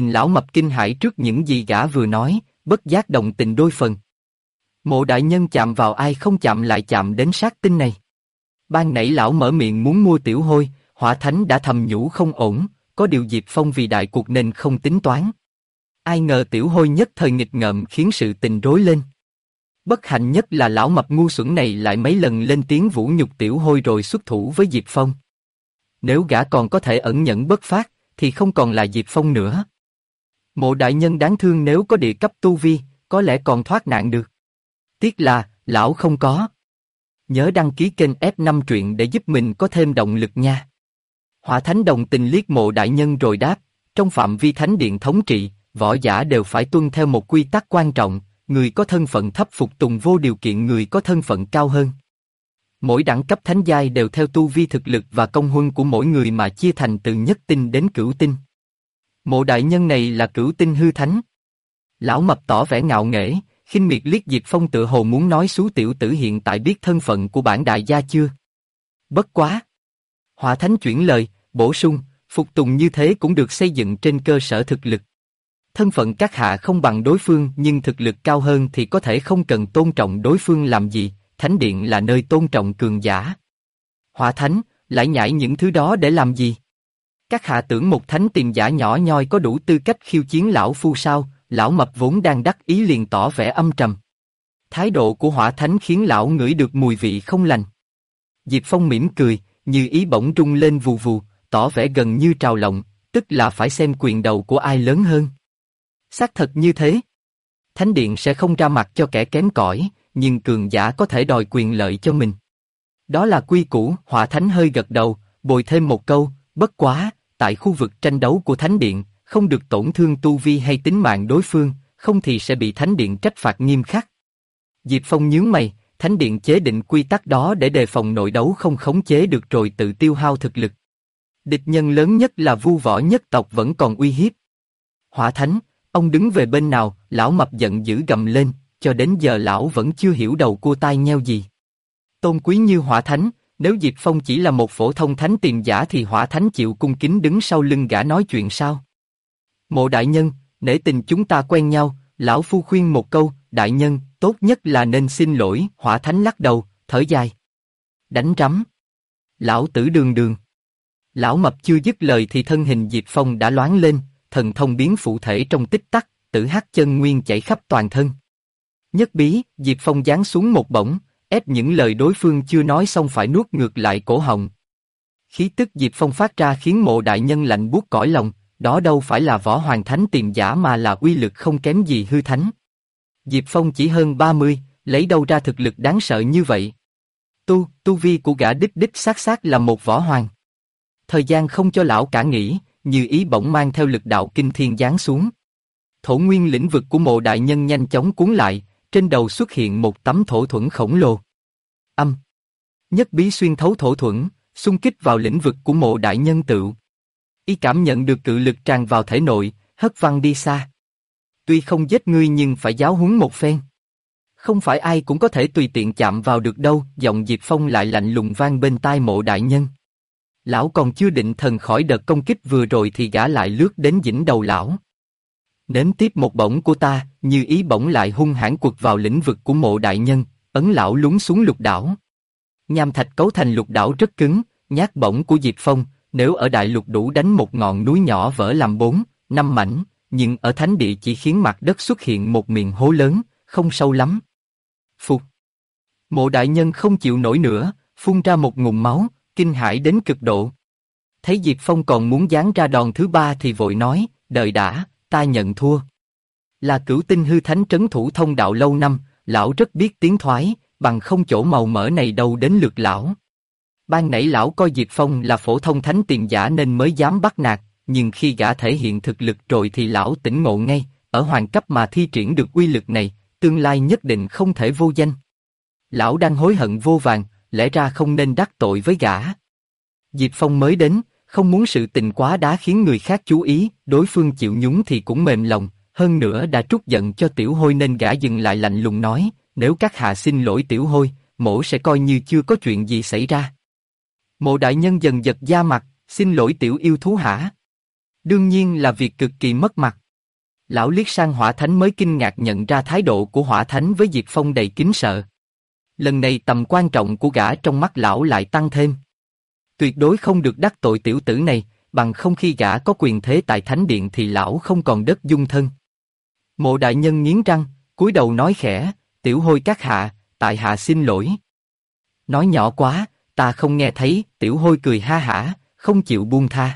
Lão mập kinh hãi trước những gì gã vừa nói, bất giác đồng tình đôi phần. Mộ đại nhân chạm vào ai không chạm lại chạm đến sát tinh này. Ban nãy lão mở miệng muốn mua tiểu hôi, Hỏa Thánh đã thầm nhủ không ổn, có điều Diệp Phong vì đại cuộc nên không tính toán. Ai ngờ tiểu hôi nhất thời nghịch ngợm khiến sự tình rối lên. Bất hạnh nhất là lão mập ngu xuẩn này lại mấy lần lên tiếng vũ nhục tiểu hôi rồi xuất thủ với Diệp Phong. Nếu gã còn có thể ẩn nhẫn bất phát, thì không còn là Diệp Phong nữa. Mộ đại nhân đáng thương nếu có địa cấp tu vi, có lẽ còn thoát nạn được. Tiếc là, lão không có. Nhớ đăng ký kênh F5 truyện để giúp mình có thêm động lực nha. Hỏa Thánh đồng tình liếc mộ đại nhân rồi đáp, trong phạm vi thánh điện thống trị, võ giả đều phải tuân theo một quy tắc quan trọng, người có thân phận thấp phục tùng vô điều kiện người có thân phận cao hơn. Mỗi đẳng cấp thánh giai đều theo tu vi thực lực và công huân của mỗi người mà chia thành từ nhất tinh đến cửu tinh. Mộ đại nhân này là cửu tinh hư thánh. Lão mập tỏ vẻ ngạo nghễ, khinh miệt liếc Diệp Phong tựa hồ muốn nói xú tiểu tử hiện tại biết thân phận của bản đại gia chưa? Bất quá. Hỏa Thánh chuyển lời, bổ sung, phục tùng như thế cũng được xây dựng trên cơ sở thực lực. Thân phận các hạ không bằng đối phương nhưng thực lực cao hơn thì có thể không cần tôn trọng đối phương làm gì, Thánh Điện là nơi tôn trọng cường giả. Hỏa Thánh, lại nhảy những thứ đó để làm gì? Các hạ tưởng một thánh tiền giả nhỏ nhoi có đủ tư cách khiêu chiến lão phu sao? Lão mập vốn đang đắc ý liền tỏ vẻ âm trầm. Thái độ của Hỏa Thánh khiến lão ngửi được mùi vị không lành. Diệp Phong mỉm cười, như ý bỗng rung lên vù vù, tỏ vẻ gần như trào lòng, tức là phải xem quyền đầu của ai lớn hơn. Xác thật như thế. Thánh Điện sẽ không ra mặt cho kẻ kém cỏi, nhưng cường giả có thể đòi quyền lợi cho mình. Đó là quy củ. Hỏa Thánh hơi gật đầu, bồi thêm một câu, bất quá, tại khu vực tranh đấu của Thánh Điện, không được tổn thương tu vi hay tính mạng đối phương, không thì sẽ bị Thánh Điện trách phạt nghiêm khắc. Diệp Phong nhướng mày, Thánh Điện chế định quy tắc đó để đề phòng nội đấu không khống chế được rồi tự tiêu hao thực lực. Địch nhân lớn nhất là Vu Võ nhất tộc vẫn còn uy hiếp. Hỏa Thánh, ông đứng về bên nào? Lão mập giận dữ gầm lên, cho đến giờ lão vẫn chưa hiểu đầu cua tai nheo gì. Tôn quý như Hỏa Thánh, nếu Diệp Phong chỉ là một phổ thông thánh tiền giả thì Hỏa Thánh chịu cung kính đứng sau lưng gã nói chuyện sao? Mộ đại nhân, nể tình chúng ta quen nhau, lão phu khuyên một câu, đại nhân, tốt nhất là nên xin lỗi. Hỏa Thánh lắc đầu, thở dài. Đánh rắm. Lão tử đường đường. Lão mập chưa dứt lời thì thân hình Diệp Phong đã loáng lên, thần thông biến phụ thể trong tích tắc, tử hắc chân nguyên chảy khắp toàn thân. Nhất bí, Diệp Phong giáng xuống một bổng, ép những lời đối phương chưa nói xong phải nuốt ngược lại cổ họng. Khí tức Diệp Phong phát ra khiến mộ đại nhân lạnh buốt cõi lòng, đó đâu phải là võ hoàng thánh tiền giả mà là uy lực không kém gì hư thánh. Diệp Phong chỉ hơn 30, lấy đâu ra thực lực đáng sợ như vậy? Tu vi của gã đích xác là một võ hoàng. Thời gian không cho lão cả nghĩ, như ý bỗng mang theo lực đạo kinh thiên giáng xuống. Thổ nguyên lĩnh vực của mộ đại nhân nhanh chóng cuốn lại, trên đầu xuất hiện một tấm thổ thuẫn khổng lồ. Nhất bí xuyên thấu thổ thuẫn, xung kích vào lĩnh vực của mộ đại nhân tựu. Y cảm nhận được cự lực tràn vào thể nội, hất văng đi xa. Tuy không giết ngươi nhưng phải giáo huấn một phen. Không phải ai cũng có thể tùy tiện chạm vào được đâu. Giọng Diệp Phong lại lạnh lùng vang bên tai mộ đại nhân. Lão còn chưa định thần khỏi đợt công kích vừa rồi thì gã lại lướt đến dĩnh đầu lão. Nếm tiếp một bổng của ta, như ý bổng lại hung hãn quật vào lĩnh vực của mộ đại nhân, ấn lão lún xuống lục đảo. Nham thạch cấu thành lục đảo rất cứng, nhát bổng của Diệp Phong, nếu ở đại lục đủ đánh một ngọn núi nhỏ vỡ làm 4, 5 mảnh, nhưng ở thánh địa chỉ khiến mặt đất xuất hiện một miệng hố lớn, không sâu lắm. Phục. Mộ đại nhân không chịu nổi nữa, phun ra một ngụm máu, kinh hãi đến cực độ. Thấy Diệp Phong còn muốn giáng ra đòn thứ ba thì vội nói, đợi đã, ta nhận thua. Là cửu tinh hư thánh trấn thủ thông đạo lâu năm, lão rất biết tiến thoái, bằng không chỗ màu mỡ này đâu đến lượt lão. Ban nãy lão coi Diệp Phong là phổ thông thánh tiền giả nên mới dám bắt nạt, nhưng khi gã thể hiện thực lực rồi thì lão tỉnh ngộ ngay, ở hoàng cấp mà thi triển được uy lực này, tương lai nhất định không thể vô danh. Lão đang hối hận vô vàn, lẽ ra không nên đắc tội với gã. Diệp Phong mới đến, không muốn sự tình quá đá khiến người khác chú ý, đối phương chịu nhúng thì cũng mềm lòng, hơn nữa đã trút giận cho tiểu hôi nên gã dừng lại lạnh lùng nói, nếu các hạ xin lỗi tiểu hôi, mỗ sẽ coi như chưa có chuyện gì xảy ra. Mộ đại nhân dần giật da mặt, xin lỗi tiểu yêu thú hả? Đương nhiên là việc cực kỳ mất mặt. Lão liếc sang Hỏa Thánh mới kinh ngạc nhận ra thái độ của Hỏa Thánh với Diệp Phong đầy kính sợ. Lần này tầm quan trọng của gã trong mắt lão lại tăng thêm. Tuyệt đối không được đắc tội tiểu tử này, bằng không khi gã có quyền thế tại Thánh Điện thì lão không còn đất dung thân. Mộ đại nhân nghiến răng, cúi đầu nói khẽ, tiểu hôi các hạ, tại hạ xin lỗi. Nói nhỏ quá, ta không nghe thấy, tiểu hôi cười ha hả, không chịu buông tha.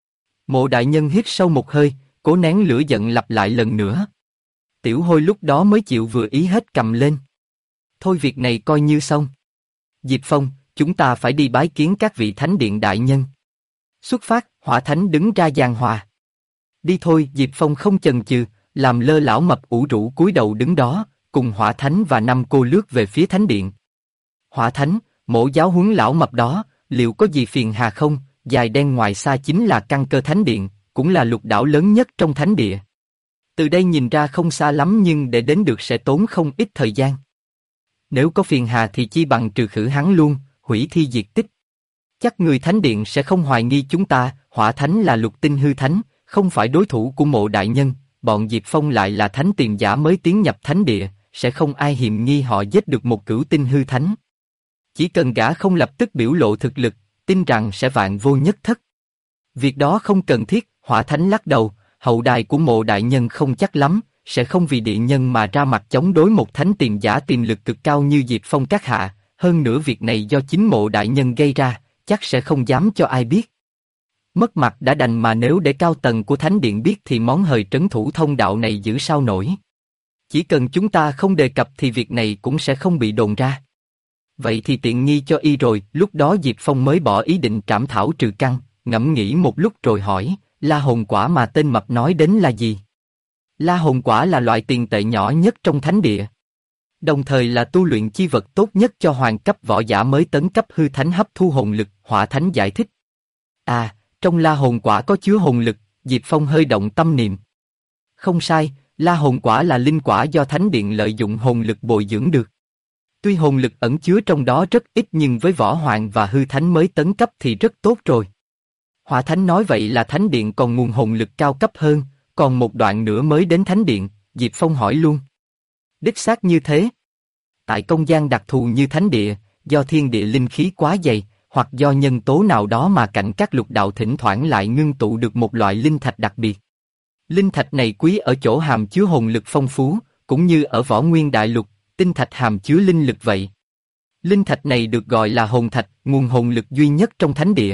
Mộ đại nhân hít sâu một hơi, cố nén lửa giận lặp lại lần nữa. Tiểu hôi lúc đó mới chịu vừa ý hết cầm lên. Thôi việc này coi như xong. Diệp Phong, chúng ta phải đi bái kiến các vị Thánh Điện đại nhân. Xuất phát, Hỏa Thánh đứng ra giảng hòa. Đi thôi, Diệp Phong không chần chừ, làm lơ lão mập ủ rũ cúi đầu đứng đó, cùng Hỏa Thánh và năm cô lướt về phía Thánh Điện. Hỏa Thánh, mộ giáo huấn lão mập đó, liệu có gì phiền hà không? Dài đen ngoài xa chính là căn cơ Thánh Điện, cũng là lục đảo lớn nhất trong Thánh Địa. Từ đây nhìn ra không xa lắm nhưng để đến được sẽ tốn không ít thời gian. Nếu có phiền hà thì chi bằng trừ khử hắn luôn, hủy thi diệt tích. Chắc người Thánh Điện sẽ không hoài nghi chúng ta, Hỏa Thánh là lục tinh hư thánh, không phải đối thủ của mộ đại nhân, bọn Diệp Phong lại là thánh tiền giả mới tiến nhập Thánh Địa, sẽ không ai hiềm nghi họ giết được một cửu tinh hư thánh. Chỉ cần gã không lập tức biểu lộ thực lực, tin rằng sẽ vạn vô nhất thất. Việc đó không cần thiết, Hỏa Thánh lắc đầu, hậu đài của mộ đại nhân không chắc lắm, sẽ không vì địa nhân mà ra mặt chống đối một thánh tiền giả tiềm lực cực cao như Diệp Phong các hạ, hơn nữa việc này do chính mộ đại nhân gây ra, chắc sẽ không dám cho ai biết. Mất mặt đã đành mà nếu để cao tầng của Thánh Điện biết thì món hời trấn thủ thông đạo này giữ sao nổi. Chỉ cần chúng ta không đề cập thì việc này cũng sẽ không bị đồn ra. Vậy thì tiện nghi cho y rồi, lúc đó Diệp Phong mới bỏ ý định trảm thảo trừ căn, ngẫm nghĩ một lúc rồi hỏi, La Hồn Quả mà tên mập nói đến là gì? La Hồn Quả là loại tiền tệ nhỏ nhất trong Thánh Địa. Đồng thời là tu luyện chi vật tốt nhất cho hoàng cấp võ giả mới tấn cấp hư thánh hấp thu hồn lực, Hỏa Thánh giải thích. À, trong La Hồn Quả có chứa hồn lực, Diệp Phong hơi động tâm niệm. Không sai, La Hồn Quả là linh quả do Thánh Điện lợi dụng hồn lực bồi dưỡng được. Tuy hồn lực ẩn chứa trong đó rất ít nhưng với võ hoàng và hư thánh mới tấn cấp thì rất tốt rồi. Hỏa Thánh nói vậy là Thánh Điện còn nguồn hồn lực cao cấp hơn, còn một đoạn nữa mới đến Thánh Điện, Diệp Phong hỏi luôn. Đích xác như thế. Tại không gian đặc thù như Thánh Địa, do thiên địa linh khí quá dày, hoặc do nhân tố nào đó mà cạnh các lục đạo thỉnh thoảng lại ngưng tụ được một loại linh thạch đặc biệt. Linh thạch này quý ở chỗ hàm chứa hồn lực phong phú, cũng như ở Võ Nguyên Đại Lục, tinh thạch hàm chứa linh lực vậy. Linh thạch này được gọi là hồn thạch, nguồn hồn lực duy nhất trong Thánh Địa.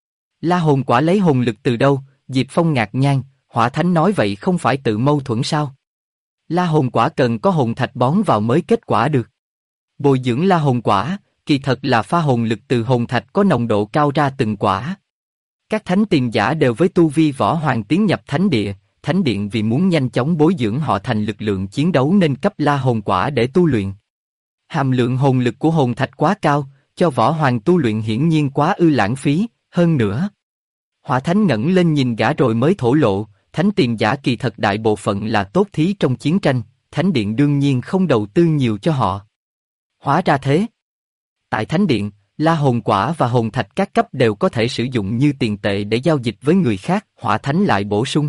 La Hồn Quả lấy hồn lực từ đâu? Diệp Phong ngạc nhiên, Hỏa Thánh nói vậy không phải tự mâu thuẫn sao? La Hồn Quả cần có hồn thạch bón vào mới kết quả được. Bồi dưỡng La Hồn Quả, kỳ thật là pha hồn lực từ hồn thạch có nồng độ cao ra từng quả. Các thánh tiền giả đều với tu vi võ hoàng tiến nhập Thánh Địa, Thánh Điện vì muốn nhanh chóng bồi dưỡng họ thành lực lượng chiến đấu nên cấp La Hồn Quả để tu luyện. Hàm lượng hồn lực của hồn thạch quá cao, cho võ hoàng tu luyện hiển nhiên quá ư lãng phí, hơn nữa. Hỏa Thánh ngẩng lên nhìn gã rồi mới thổ lộ, thánh tiền giả kỳ thật đại bộ phận là tốt thí trong chiến tranh, Thánh Điện đương nhiên không đầu tư nhiều cho họ. Hóa ra thế. Tại Thánh Điện, La Hồn Quả và hồn thạch các cấp đều có thể sử dụng như tiền tệ để giao dịch với người khác, Hỏa Thánh lại bổ sung.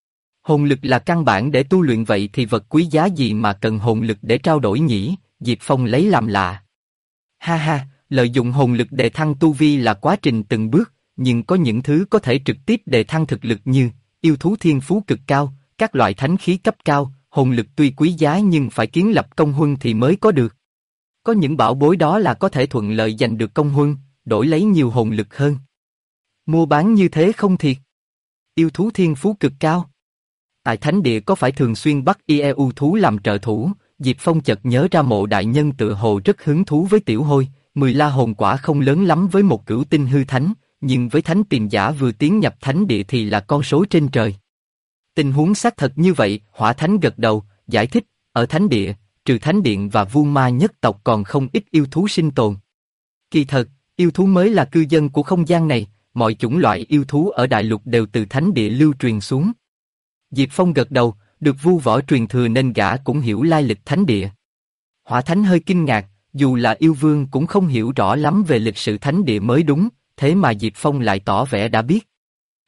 Hồn lực là căn bản để tu luyện vậy thì vật quý giá gì mà cần hồn lực để trao đổi nhỉ? Diệp Phong lấy làm lạ. Ha ha, lợi dụng hồn lực để thăng tu vi là quá trình từng bước, nhưng có những thứ có thể trực tiếp đề thăng thực lực như yêu thú thiên phú cực cao, các loại thánh khí cấp cao, hồn lực tuy quý giá nhưng phải kiến lập công huân thì mới có được. Có những bảo bối đó là có thể thuận lợi giành được công huân, đổi lấy nhiều hồn lực hơn. Mua bán như thế không thiệt. Yêu thú thiên phú cực cao. Tại Thánh Địa có phải thường xuyên bắt yêu thú làm trợ thủ? Diệp Phong chợt nhớ ra mộ đại nhân tự hồ rất hứng thú với tiểu hôi, 10 La Hồn Quả không lớn lắm với một cửu tinh hư thánh, nhưng với thánh tiền giả vừa tiến nhập Thánh Địa thì là con số trên trời. Tình huống xác thật như vậy, Hỏa Thánh gật đầu, giải thích, ở Thánh Địa, trừ Thánh Điện và Vu Ma nhất tộc còn không ít yêu thú sinh tồn. Kỳ thật, yêu thú mới là cư dân của không gian này, mọi chủng loại yêu thú ở đại lục đều từ Thánh Địa lưu truyền xuống. Diệp Phong gật đầu, được Vu Võ truyền thừa nên gã cũng hiểu lai lịch Thánh Địa. Hỏa Thánh hơi kinh ngạc, dù là yêu vương cũng không hiểu rõ lắm về lịch sử Thánh Địa mới đúng, thế mà Diệp Phong lại tỏ vẻ đã biết.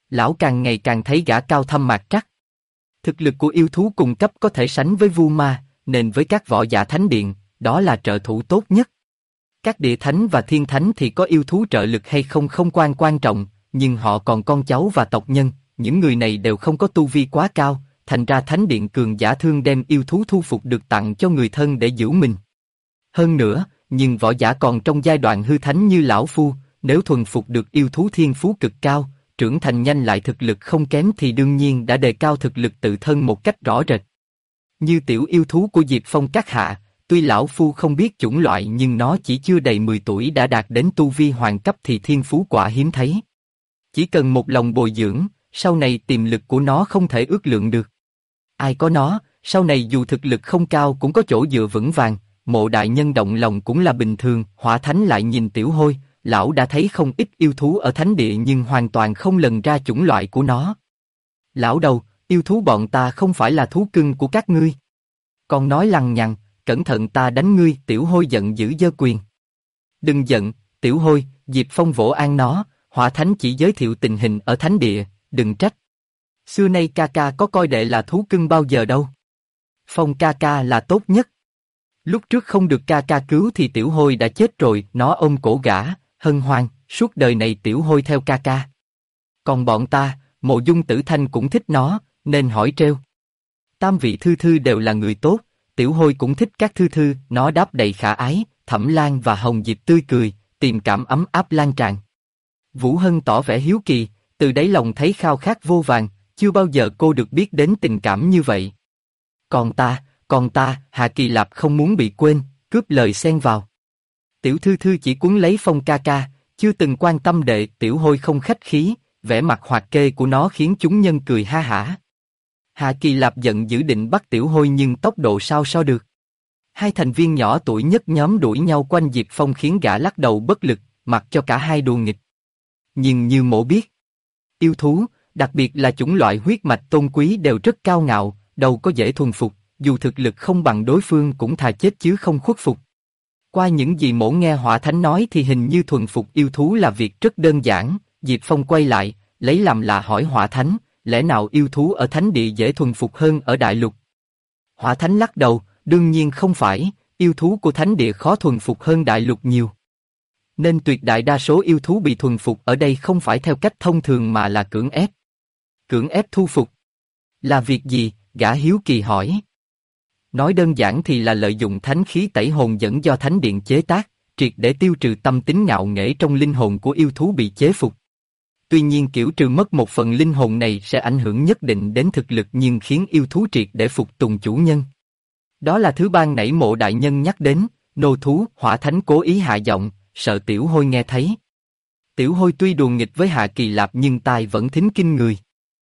Lão càng ngày càng thấy gã cao thâm mạc trắc. Thực lực của yêu thú cùng cấp có thể sánh với vu ma, nên với các võ giả thánh điện, đó là trợ thủ tốt nhất. Các địa thánh và thiên thánh thì có yêu thú trợ lực hay không không quan trọng, nhưng họ còn con cháu và tộc nhân, những người này đều không có tu vi quá cao, thành ra thánh điện cường giả thương đem yêu thú thu phục được tặng cho người thân để giữ mình. Hơn nữa, nhưng võ giả còn trong giai đoạn hư thánh như lão phu, nếu thuần phục được yêu thú thiên phú cực cao, trưởng thành nhanh lại thực lực không kém thì đương nhiên đã đề cao thực lực tự thân một cách rõ rệt. Như tiểu yêu thú của Diệp Phong các hạ, tuy lão phu không biết chủng loại nhưng nó chỉ chưa đầy 10 tuổi đã đạt đến tu vi hoàng cấp thì thiên phú quả hiếm thấy. Chỉ cần một lòng bồi dưỡng, sau này tiềm lực của nó không thể ước lượng được. Ai có nó, sau này dù thực lực không cao cũng có chỗ dựa vững vàng, Mộ đại nhân động lòng cũng là bình thường. Hỏa Thánh lại nhìn Tiểu Hôi, lão đã thấy không ít yêu thú ở thánh địa nhưng hoàn toàn không lần ra chủng loại của nó. Lão đầu, yêu thú bọn ta không phải là thú cưng của các ngươi. Còn nói lằng nhằng, cẩn thận ta đánh ngươi. Tiểu Hôi giận dữ giơ quyền. Đừng giận, Tiểu Hôi, Diệp Phong vỗ an nó, Hỏa Thánh chỉ giới thiệu tình hình ở thánh địa, đừng trách. Xưa nay ca ca có coi đệ là thú cưng bao giờ đâu. Phong ca ca là tốt nhất. Lúc trước không được ca ca cứu thì Tiểu Hôi đã chết rồi, nó ôm cổ gã, hân hoan, suốt đời này Tiểu Hôi theo ca ca. Còn bọn ta, Mộ Dung Tử Thanh cũng thích nó, nên hỏi trêu. Tam vị thư thư đều là người tốt, Tiểu Hôi cũng thích các thư thư, nó đáp đầy khả ái. Thẩm Lan và Hồng Diệp tươi cười, tình cảm ấm áp lan tràn. Vũ Hân tỏ vẻ hiếu kỳ, từ đáy lòng thấy khao khát vô vàn, chưa bao giờ cô được biết đến tình cảm như vậy. Còn ta, Hạ Kỳ Lạp không muốn bị quên, cướp lời xen vào. Tiểu thư thư chỉ cuốn lấy Phong ca ca, chưa từng quan tâm đệ. Tiểu Hôi không khách khí, vẻ mặt hoạt kê của nó khiến chúng nhân cười ha hả. Hạ Kỳ Lạp giận dữ định bắt Tiểu Hôi nhưng tốc độ sao so được. Hai thành viên nhỏ tuổi nhất nhóm đuổi nhau quanh Diệp Phong khiến gã lắc đầu bất lực, mặc cho cả hai đùa nghịch. Nhưng như Mộ biết, yêu thú, đặc biệt là chủng loại huyết mạch tôn quý đều rất cao ngạo, đâu có dễ thuần phục, dù thực lực không bằng đối phương cũng thà chết chứ không khuất phục. Qua những gì Mộ nghe Hỏa Thánh nói thì hình như thuần phục yêu thú là việc rất đơn giản. Diệp Phong quay lại, lấy làm lạ hỏi Hỏa Thánh, lẽ nào yêu thú ở thánh địa dễ thuần phục hơn ở đại lục? Hỏa Thánh lắc đầu, đương nhiên không phải, yêu thú của thánh địa khó thuần phục hơn đại lục nhiều. Nên tuyệt đại đa số yêu thú bị thuần phục ở đây không phải theo cách thông thường mà là cưỡng ép. Cưỡng ép thu phục là việc gì? Gã hiếu kỳ hỏi. Nói đơn giản thì là lợi dụng thánh khí tẩy hồn dẫn do thánh điện chế tác, triệt để tiêu trừ tâm tính ngạo nghễ trong linh hồn của yêu thú bị chế phục. Tuy nhiên kiểu trừ mất một phần linh hồn này sẽ ảnh hưởng nhất định đến thực lực nhưng khiến yêu thú triệt để phục tùng chủ nhân. Đó là thứ ban nãy Mộ đại nhân nhắc đến, nô thú. Hỏa Thánh cố ý hạ giọng, sợ Tiểu Hôi nghe thấy. Tiểu Hôi tuy đùa nghịch với Hạ Kỳ Lạp nhưng tai vẫn thính kinh người.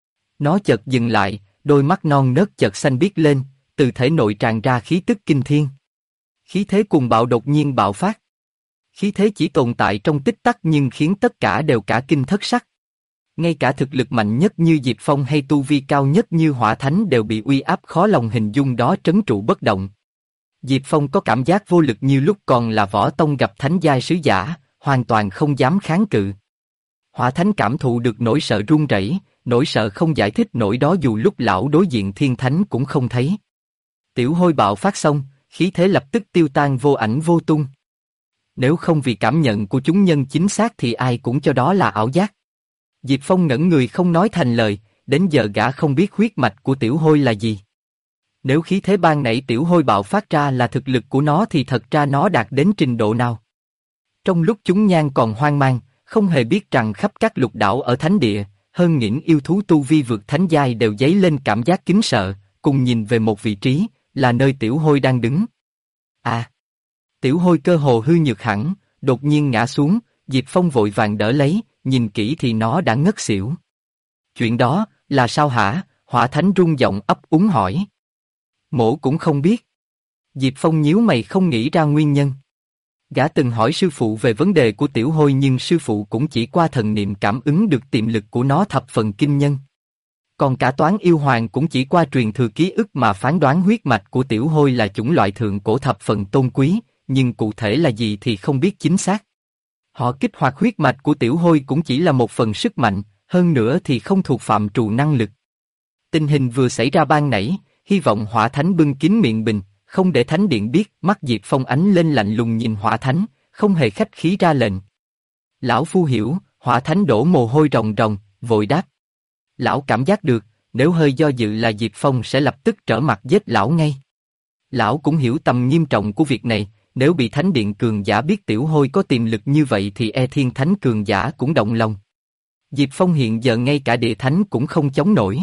Nó chợt dừng lại, đôi mắt non nớt chợt xanh biếc lên, từ thể nội tràn ra khí tức kinh thiên. Khí thế cuồng bạo đột nhiên bạo phát. Khí thế chỉ tồn tại trong tích tắc nhưng khiến tất cả đều cả kinh thất sắc. Ngay cả thực lực mạnh nhất như Diệp Phong hay tu vi cao nhất như Hỏa Thánh đều bị uy áp khó lòng hình dung đó trấn trụ bất động. Diệp Phong có cảm giác vô lực như lúc còn là võ tông gặp thánh giai sứ giả, hoàn toàn không dám kháng cự. Hỏa Thánh cảm thụ được nỗi sợ run rẩy, nỗi sợ không giải thích nổi đó dù lúc lão đối diện thiên thánh cũng không thấy. Tiểu Hôi bạo phát xong, khí thế lập tức tiêu tan vô ảnh vô tung. Nếu không vì cảm nhận của chúng nhân chính xác thì ai cũng cho đó là ảo giác. Diệp Phong ngẩn người không nói thành lời, đến giờ gã không biết huyết mạch của Tiểu Hôi là gì. Nếu khí thế ban nãy Tiểu Hôi bạo phát ra là thực lực của nó thì thật ra nó đạt đến trình độ nào? Trong lúc chúng nhan còn hoang mang, không hề biết rằng khắp các lục đảo ở thánh địa, hơn những yêu thú tu vi vượt thánh giai đều dấy lên cảm giác kính sợ, cùng nhìn về một vị trí, là nơi Tiểu Hôi đang đứng. Tiểu Hôi cơ hồ hư nhược hẳn, đột nhiên ngã xuống, Diệp Phong vội vàng đỡ lấy, nhìn kỹ thì nó đã ngất xỉu. Chuyện đó, là sao hả? Hỏa Thánh run giọng ấp úng hỏi. Mỗ cũng không biết. Diệp Phong nhíu mày không nghĩ ra nguyên nhân. Gã từng hỏi sư phụ về vấn đề của Tiểu Hôi nhưng sư phụ cũng chỉ qua thần niệm cảm ứng được tiềm lực của nó thập phần kinh nhân. Còn cả Toán Yêu Hoàng cũng chỉ qua truyền thừa ký ức mà phán đoán huyết mạch của Tiểu Hôi là chủng loại thượng cổ thập phần tôn quý, nhưng cụ thể là gì thì không biết chính xác. Họ kích hoạt huyết mạch của Tiểu Hôi cũng chỉ là một phần sức mạnh, Hơn nữa thì không thuộc phạm trù năng lực. Tình hình vừa xảy ra ban nãy, hy vọng Hỏa Thánh bưng kín miệng bình, không để Thánh Điện biết. Mắt Diệp Phong ánh lên lạnh lùng nhìn Hỏa Thánh, không hề khách khí ra lệnh. Lão phu hiểu. Hỏa Thánh đổ mồ hôi ròng ròng, vội đáp. Lão cảm giác được, nếu hơi do dự là Diệp Phong sẽ lập tức trở mặt giết lão ngay. Lão cũng hiểu tầm nghiêm trọng của việc này, nếu bị Thánh Điện cường giả biết Tiểu Hôi có tiềm lực như vậy thì Thiên Thánh cường giả cũng động lòng. Diệp Phong hiện giờ ngay cả địa thánh cũng không chống nổi.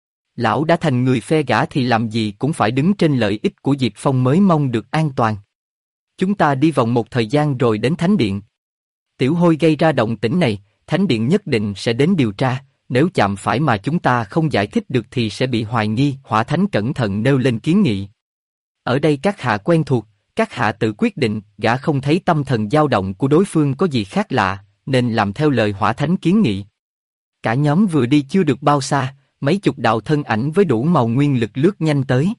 Lão đã thành người phe gã thì làm gì cũng phải đứng trên lợi ích của Diệp Phong mới mong được an toàn. Chúng ta đi vòng một thời gian rồi đến Thánh Điện. Tiểu Hôi gây ra động tĩnh này, Thánh Điện nhất định sẽ đến điều tra, nếu chạm phải mà chúng ta không giải thích được thì sẽ bị hoài nghi. Hỏa Thánh cẩn thận nêu lên kiến nghị. Ở đây các hạ quen thuộc, các hạ tự quyết định. Gã không thấy tâm thần dao động của đối phương có gì khác lạ, nên làm theo lời Hỏa Thánh kiến nghị. Cả nhóm vừa đi chưa được bao xa, mấy chục đạo thân ảnh với đủ màu nguyên lực lướt nhanh tới.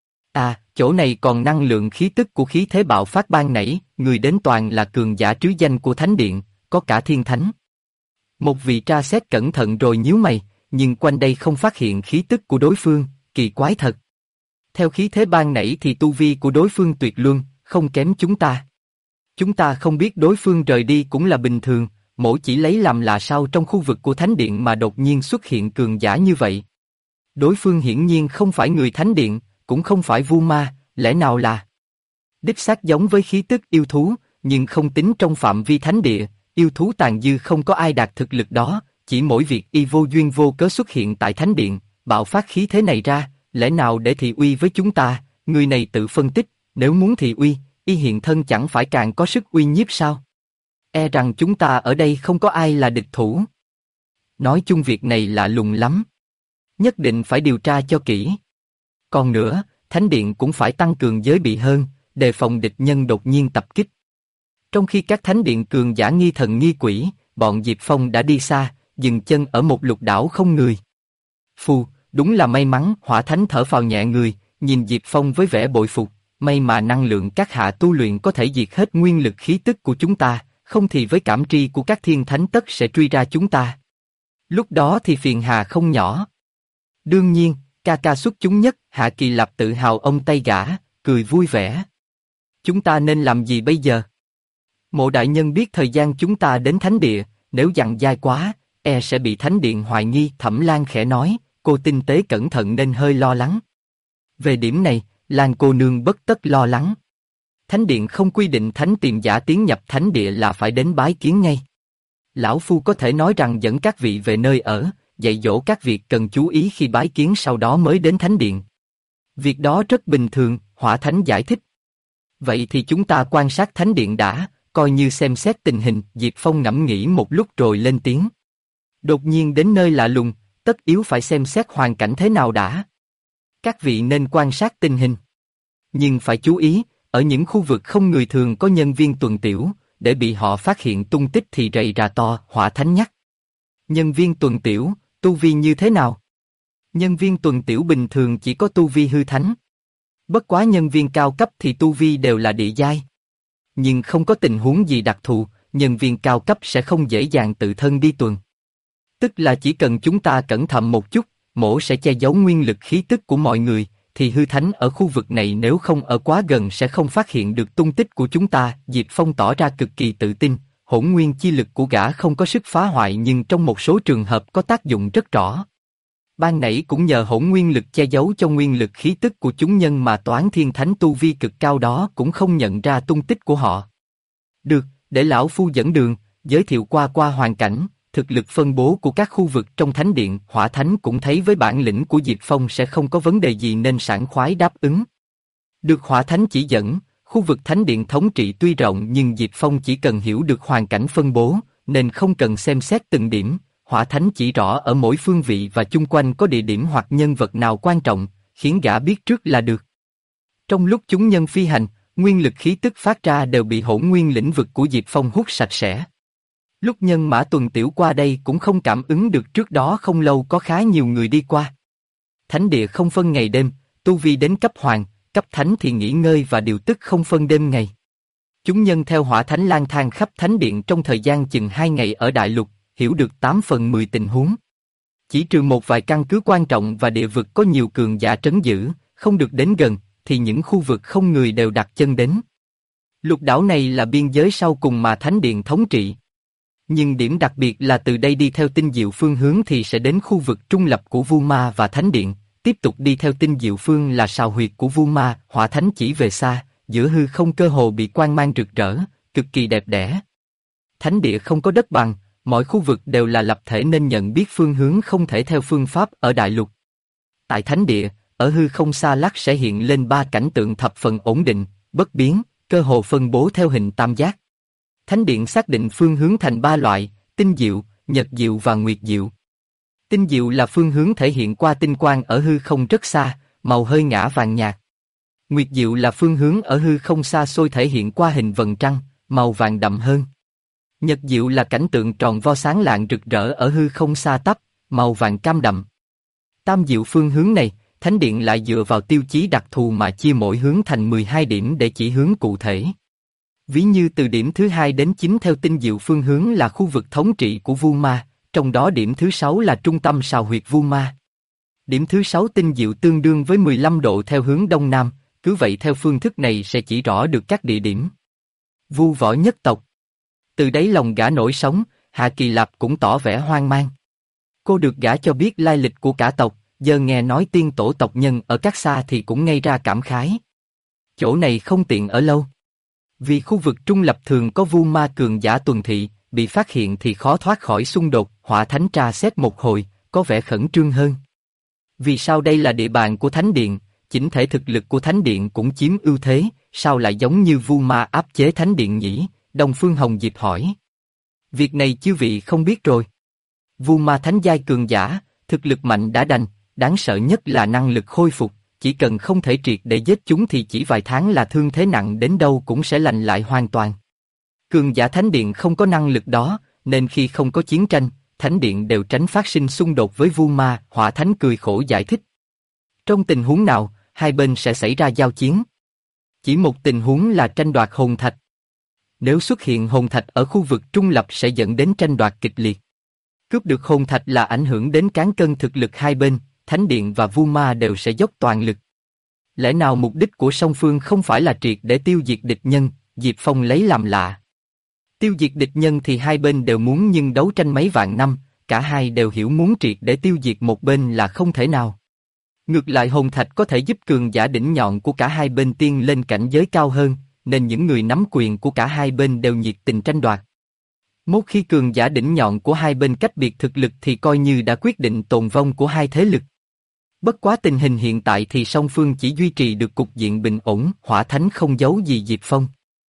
À, chỗ này còn năng lượng khí tức của khí thế bạo phát ban nãy, người đến toàn là cường giả trứ danh của Thánh Điện, có cả Thiên Thánh. Một vị tra xét cẩn thận rồi nhíu mày, nhưng quanh đây không phát hiện khí tức của đối phương, kỳ quái thật. Theo khí thế ban nãy thì tu vi của đối phương tuyệt luân, không kém chúng ta. Chúng ta không biết đối phương rời đi cũng là bình thường, mỗi chỉ lấy làm lạ sao trong khu vực của Thánh Điện mà đột nhiên xuất hiện cường giả như vậy. Đối phương hiển nhiên không phải người Thánh Điện, cũng không phải vu ma, lẽ nào là... Đích xác giống với khí tức yêu thú, nhưng không tính trong phạm vi Thánh Địa, yêu thú tàn dư không có ai đạt thực lực đó, chỉ mỗi việc y vô duyên vô cớ xuất hiện tại Thánh Điện, bạo phát khí thế này ra, lẽ nào để thị uy với chúng ta. Người này tự phân tích, nếu muốn thị uy, y hiện thân chẳng phải càng có sức uy nhiếp sao? E rằng chúng ta ở đây không có ai là địch thủ. Nói chung việc này lạ lùng lắm. Nhất định phải điều tra cho kỹ. Còn nữa, Thánh Điện cũng phải tăng cường giới bị hơn, đề phòng địch nhân đột nhiên tập kích. Trong khi các Thánh Điện cường giả nghi thần nghi quỷ, bọn Diệp Phong đã đi xa, dừng chân ở một lục đảo không người. Phù, đúng là may mắn. Hỏa Thánh thở phào nhẹ người, nhìn Diệp Phong với vẻ bội phục. May mà năng lượng các hạ tu luyện có thể diệt hết nguyên lực khí tức của chúng ta, không thì với cảm tri của các Thiên Thánh tất sẽ truy ra chúng ta. Lúc đó thì phiền hà không nhỏ. Đương nhiên, ca ca xuất chúng nhất. Hạ Kỳ Lạp tự hào ông tay gã, cười vui vẻ. Chúng ta nên làm gì bây giờ? Mộ đại nhân biết thời gian chúng ta đến Thánh Địa, nếu dặn dai quá, e sẽ bị Thánh Điện hoài nghi. Thẩm Lan khẽ nói, cô tinh tế cẩn thận nên hơi lo lắng. Về điểm này, Lan cô nương bất tất lo lắng. Thánh Điện không quy định thánh tiềm giả tiến nhập Thánh Địa là phải đến bái kiến ngay. Lão phu có thể nói rằng dẫn các vị về nơi ở, dạy dỗ các việc cần chú ý khi bái kiến, sau đó mới đến Thánh Điện. Việc đó rất bình thường, Hỏa Thánh giải thích. Vậy thì chúng ta quan sát Thánh Điện đã, coi như xem xét tình hình. Diệp Phong ngẫm nghĩ một lúc rồi lên tiếng. Đột nhiên đến nơi lạ lùng, tất yếu phải xem xét hoàn cảnh thế nào đã. Các vị nên quan sát tình hình. Nhưng phải chú ý, ở những khu vực không người thường có nhân viên tuần tiểu, để bị họ phát hiện tung tích thì rầy rà to. Hỏa Thánh nhắc. Nhân viên tuần tiểu, tu vi như thế nào? Nhân viên tuần tiểu bình thường chỉ có tu vi hư thánh. Bất quá nhân viên cao cấp thì tu vi đều là địa giai. Nhưng không có tình huống gì đặc thù, nhân viên cao cấp sẽ không dễ dàng tự thân đi tuần. Tức là chỉ cần chúng ta cẩn thận một chút, mổ sẽ che giấu nguyên lực khí tức của mọi người, thì hư thánh ở khu vực này nếu không ở quá gần sẽ không phát hiện được tung tích của chúng ta. Diệp Phong tỏ ra cực kỳ tự tin, hỗn nguyên chi lực của gã không có sức phá hoại nhưng trong một số trường hợp có tác dụng rất rõ. Ban nãy cũng nhờ hỗn nguyên lực che giấu cho nguyên lực khí tức của chúng nhân mà Toán Thiên Thánh tu vi cực cao đó cũng không nhận ra tung tích của họ. Được, để lão phu dẫn đường, giới thiệu qua hoàn cảnh, thực lực phân bố của các khu vực trong Thánh Điện. Hỏa Thánh cũng thấy với bản lĩnh của Diệp Phong sẽ không có vấn đề gì nên sảng khoái đáp ứng. Được Hỏa Thánh chỉ dẫn, khu vực Thánh Điện thống trị tuy rộng nhưng Diệp Phong chỉ cần hiểu được hoàn cảnh phân bố, nên không cần xem xét từng điểm. Hỏa Thánh chỉ rõ ở mỗi phương vị và chung quanh có địa điểm hoặc nhân vật nào quan trọng, khiến gã biết trước là được. Trong lúc chúng nhân phi hành, nguyên lực khí tức phát ra đều bị hỗn nguyên lĩnh vực của Diệp Phong hút sạch sẽ. Lúc nhân mã tuần tiểu qua đây cũng không cảm ứng được trước đó không lâu có khá nhiều người đi qua. Thánh địa không phân ngày đêm, tu vi đến cấp hoàng, cấp thánh thì nghỉ ngơi và điều tức không phân đêm ngày. Chúng nhân theo Hỏa Thánh lang thang khắp Thánh Điện trong thời gian chừng 2 ngày ở Đại Lục, hiểu được 8 phần 10 tình huống. Chỉ trừ một vài căn cứ quan trọng và địa vực có nhiều cường giả trấn giữ, không được đến gần, thì những khu vực không người đều đặt chân đến. Lục đảo này là biên giới sau cùng mà Thánh Điện thống trị. Nhưng điểm đặc biệt là từ đây đi theo tinh diệu phương hướng thì sẽ đến khu vực trung lập của Vu Ma và Thánh Điện, tiếp tục đi theo tinh diệu phương là sào huyệt của Vu Ma, Hỏa Thánh chỉ về xa, giữa hư không cơ hồ bị quang mang rực rỡ, cực kỳ đẹp đẽ. Thánh địa không có đất bằng, mọi khu vực đều là lập thể nên nhận biết phương hướng không thể theo phương pháp ở đại lục. Tại Thánh địa, ở hư không xa lắc sẽ hiện lên 3 cảnh tượng thập phần ổn định, bất biến, cơ hồ phân bố theo hình tam giác. Thánh điện xác định phương hướng thành 3 loại, tinh diệu, nhật diệu và nguyệt diệu. Tinh diệu là phương hướng thể hiện qua tinh quang ở hư không rất xa, màu hơi ngã vàng nhạt. Nguyệt diệu là phương hướng ở hư không xa xôi thể hiện qua hình vầng trăng, màu vàng đậm hơn. Nhật diệu là cảnh tượng tròn vo sáng lạng rực rỡ ở hư không xa tắp, màu vàng cam đậm. Tam diệu phương hướng này, Thánh điện lại dựa vào tiêu chí đặc thù mà chia mỗi hướng thành 12 điểm để chỉ hướng cụ thể. Ví như từ điểm thứ 2 đến 9 theo tinh diệu phương hướng là khu vực thống trị của Vu Ma, trong đó điểm thứ 6 là trung tâm sào huyệt Vu Ma. Điểm thứ 6 tinh diệu tương đương với 15 độ theo hướng đông nam, cứ vậy theo phương thức này sẽ chỉ rõ được các địa điểm. Vu Võ nhất tộc. Từ đấy lòng gã nổi sóng, Hạ Kỳ Lạp cũng tỏ vẻ hoang mang. Cô được gã cho biết lai lịch của cả tộc, giờ nghe nói tiên tổ tộc nhân ở các xa thì cũng ngây ra cảm khái. Chỗ này không tiện ở lâu. Vì khu vực trung lập thường có Vu Ma cường giả tuần thị, bị phát hiện thì khó thoát khỏi xung đột. Hỏa Thánh tra xét một hồi, có vẻ khẩn trương hơn. Vì sao đây là địa bàn của Thánh Điện, chỉnh thể thực lực của Thánh Điện cũng chiếm ưu thế, sao lại giống như Vu Ma áp chế Thánh Điện nhỉ? Đông Phương Hồng Diệp hỏi. Việc này chư vị không biết rồi. Vu Ma thánh giai cường giả, thực lực mạnh đã đành, đáng sợ nhất là năng lực khôi phục, chỉ cần không thể triệt để giết chúng thì chỉ vài tháng là thương thế nặng đến đâu cũng sẽ lành lại hoàn toàn. Cường giả Thánh Điện không có năng lực đó, nên khi không có chiến tranh, Thánh Điện đều tránh phát sinh xung đột với Vu Ma. Hỏa Thánh cười khổ giải thích. Trong tình huống nào, hai bên sẽ xảy ra giao chiến? Chỉ một tình huống là tranh đoạt hồn thạch. Nếu xuất hiện hồn thạch ở khu vực trung lập sẽ dẫn đến tranh đoạt kịch liệt. Cướp được hồn thạch là ảnh hưởng đến cán cân thực lực hai bên, Thánh Điện và Vu Ma đều sẽ dốc toàn lực. Lẽ nào mục đích của song phương không phải là triệt để tiêu diệt địch nhân? Diệp Phong lấy làm lạ. Tiêu diệt địch nhân thì hai bên đều muốn, nhưng đấu tranh mấy vạn năm, cả hai đều hiểu muốn triệt để tiêu diệt một bên là không thể nào. Ngược lại hồn thạch có thể giúp cường giả đỉnh nhọn của cả hai bên tiên lên cảnh giới cao hơn, nên những người nắm quyền của cả hai bên đều nhiệt tình tranh đoạt. Một khi cường giả đỉnh nhọn của hai bên cách biệt thực lực thì coi như đã quyết định tồn vong của hai thế lực. Bất quá tình hình hiện tại thì song phương chỉ duy trì được cục diện bình ổn. Hỏa Thánh không giấu gì Diệp Phong.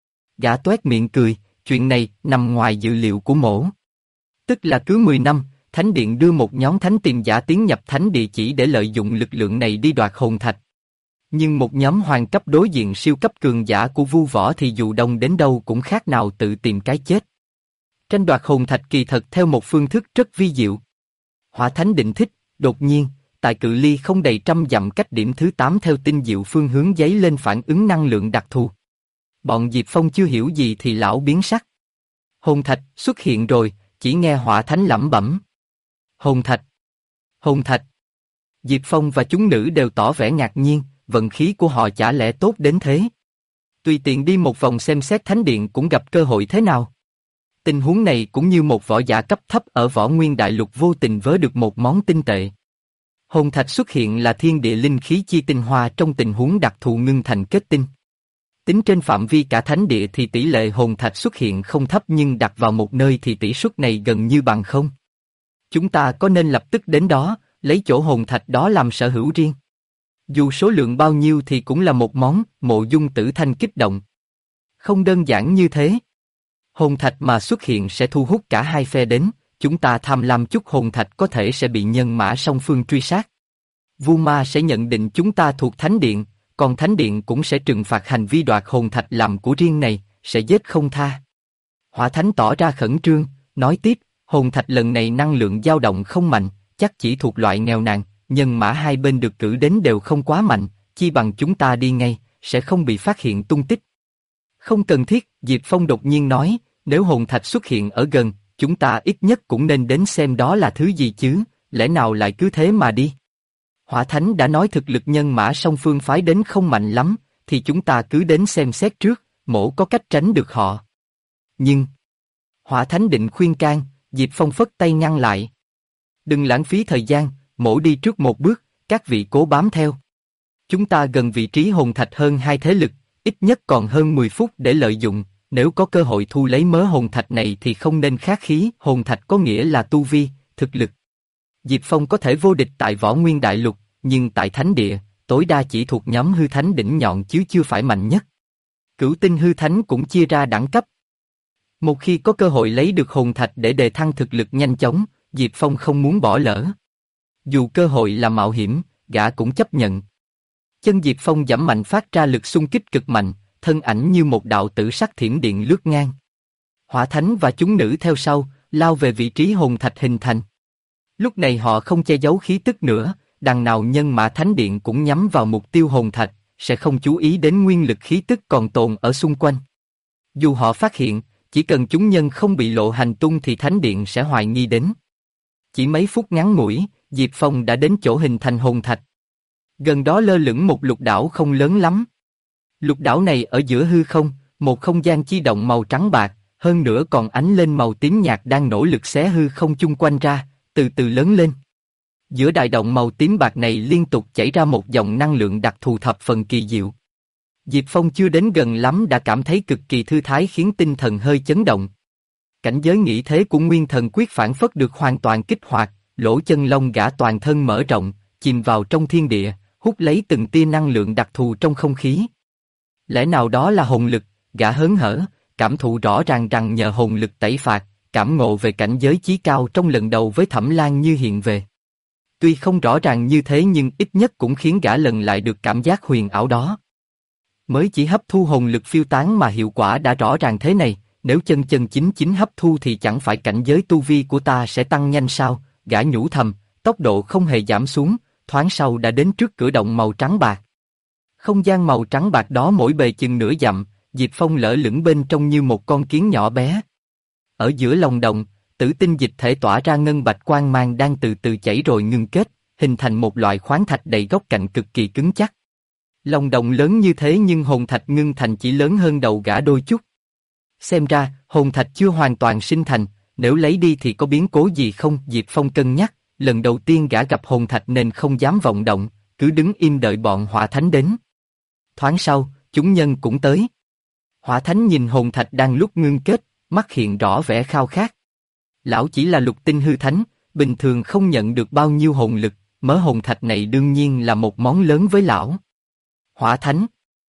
Gã toét miệng cười, chuyện này nằm ngoài dự liệu của mổ. Tức là cứ 10 năm, Thánh Điện đưa một nhóm thánh tiềm giả tiến nhập thánh địa chỉ để lợi dụng lực lượng này đi đoạt hồn thạch. Nhưng một nhóm hoàng cấp đối diện siêu cấp cường giả của Vu Võ thì dù đông đến đâu cũng khác nào tự tìm cái chết. Tranh đoạt hồn thạch kỳ thật theo một phương thức rất vi diệu. Hỏa Thánh định thích, đột nhiên, tại cự ly không đầy 100 dặm cách điểm thứ 8 theo tinh diệu phương hướng giấy lên phản ứng năng lượng đặc thù. Bọn Diệp Phong chưa hiểu gì thì lão biến sắc. Hồn thạch xuất hiện rồi, chỉ nghe Hỏa Thánh lẩm bẩm. Hồn thạch! Hồn thạch! Diệp Phong và chúng nữ đều tỏ vẻ ngạc nhiên, vận khí của họ chả lẽ tốt đến thế. Tùy tiện đi một vòng xem xét Thánh Điện cũng gặp cơ hội thế nào. Tình huống này cũng như một võ giả cấp thấp ở Võ Nguyên Đại Lục vô tình vớ được một món tinh tệ. Hồn thạch xuất hiện là thiên địa linh khí chi tinh hoa trong tình huống đặc thù ngưng thành kết tinh. Tính trên phạm vi cả thánh địa thì tỷ lệ hồn thạch xuất hiện không thấp, nhưng đặt vào một nơi thì tỷ suất này gần như bằng không. Chúng ta có nên lập tức đến đó, lấy chỗ hồn thạch đó làm sở hữu riêng? Dù số lượng bao nhiêu thì cũng là một món. Mộ Dung Tử Thanh kích động. Không đơn giản như thế. Hồn thạch mà xuất hiện sẽ thu hút cả hai phe đến, chúng ta tham lam chút hồn thạch có thể sẽ bị nhân mã song phương truy sát. Vu Ma sẽ nhận định chúng ta thuộc Thánh Điện, còn Thánh Điện cũng sẽ trừng phạt hành vi đoạt hồn thạch làm của riêng này, sẽ giết không tha. Hỏa Thánh tỏ ra khẩn trương, nói tiếp, hồn thạch lần này năng lượng dao động không mạnh, chắc chỉ thuộc loại nghèo nàn, nhân mã hai bên được cử đến đều không quá mạnh, chi bằng chúng ta đi ngay, sẽ không bị phát hiện tung tích. Không cần thiết, Diệp Phong đột nhiên nói, nếu hồn thạch xuất hiện ở gần, chúng ta ít nhất cũng nên đến xem đó là thứ gì chứ, lẽ nào lại cứ thế mà đi. Hỏa Thánh đã nói thực lực nhân mã song phương phái đến không mạnh lắm, thì chúng ta cứ đến xem xét trước, mổ có cách tránh được họ. Nhưng, Hỏa Thánh định khuyên can, Diệp Phong phất tay ngăn lại. Đừng lãng phí thời gian, mổ đi trước một bước, các vị cố bám theo. Chúng ta gần vị trí hồn thạch hơn hai thế lực, ít nhất còn hơn 10 phút để lợi dụng, nếu có cơ hội thu lấy mớ hồn thạch này thì không nên khách khí, hồn thạch có nghĩa là tu vi, thực lực. Diệp Phong có thể vô địch tại Võ Nguyên Đại Lục, nhưng tại Thánh Địa, tối đa chỉ thuộc nhóm hư thánh đỉnh nhọn chứ chưa phải mạnh nhất. Cửu tinh hư thánh cũng chia ra đẳng cấp. Một khi có cơ hội lấy được hồn thạch để đề thăng thực lực nhanh chóng, Diệp Phong không muốn bỏ lỡ. Dù cơ hội là mạo hiểm, gã cũng chấp nhận. Chân Diệp Phong giẫm mạnh phát ra lực xung kích cực mạnh, thân ảnh như một đạo tử sắc thiểm điện lướt ngang. Hỏa Thánh và chúng nữ theo sau, lao về vị trí hồn thạch hình thành. Lúc này họ không che giấu khí tức nữa, đằng nào nhân mã thánh điện cũng nhắm vào mục tiêu hồn thạch, sẽ không chú ý đến nguyên lực khí tức còn tồn ở xung quanh. Dù họ phát hiện, chỉ cần chúng nhân không bị lộ hành tung thì thánh điện sẽ hoài nghi đến. Chỉ mấy phút ngắn ngủi, Diệp Phong đã đến chỗ hình thành hồn thạch. Gần đó lơ lửng một lục đảo không lớn lắm. Lục đảo này ở giữa hư không, một không gian chi động màu trắng bạc, hơn nữa còn ánh lên màu tím nhạt đang nỗ lực xé hư không chung quanh ra, từ từ lớn lên. Giữa đại động màu tím bạc này liên tục chảy ra một dòng năng lượng đặc thù thập phần kỳ diệu. Diệp Phong chưa đến gần lắm đã cảm thấy cực kỳ thư thái khiến tinh thần hơi chấn động. Cảnh giới nghĩ thế của Nguyên Thần Quyết phản phất được hoàn toàn kích hoạt, lỗ chân lông gã toàn thân mở rộng, chìm vào trong thiên địa, hút lấy từng tia năng lượng đặc thù trong không khí. Lẽ nào đó là hồn lực, gã hớn hở, cảm thụ rõ ràng rằng nhờ hồn lực tẩy phạt, cảm ngộ về cảnh giới chí cao trong lần đầu với Thẩm Lan như hiện về. Tuy không rõ ràng như thế nhưng ít nhất cũng khiến gã lần lại được cảm giác huyền ảo đó. Mới chỉ hấp thu hồn lực phiêu tán mà hiệu quả đã rõ ràng thế này, nếu chân chính hấp thu thì chẳng phải cảnh giới tu vi của ta sẽ tăng nhanh sao, gã nhủ thầm, tốc độ không hề giảm xuống, thoáng sau đã đến trước cửa động màu trắng bạc. Không gian màu trắng bạc đó mỗi bề chừng nửa dặm, Diệp Phong lỡ lửng bên trong như một con kiến nhỏ bé. Ở giữa lòng động, tử tinh dịch thể tỏa ra ngân bạch quang mang đang từ từ chảy rồi ngưng kết, hình thành một loại khoáng thạch đầy góc cạnh cực kỳ cứng chắc. Lòng động lớn như thế nhưng hồn thạch ngưng thành chỉ lớn hơn đầu gã đôi chút. Xem ra, hồn thạch chưa hoàn toàn sinh thành, nếu lấy đi thì có biến cố gì không? Diệp Phong cân nhắc, lần đầu tiên gã gặp hồn thạch nên không dám vọng động, cứ đứng im đợi bọn Hỏa Thánh đến. Thoáng sau, chúng nhân cũng tới. Hỏa Thánh nhìn hồn thạch đang lúc ngưng kết, mắt hiện rõ vẻ khao khát. Lão chỉ là lục tinh hư thánh, bình thường không nhận được bao nhiêu hồn lực, mớ hồn thạch này đương nhiên là một món lớn với lão. Hỏa Thánh,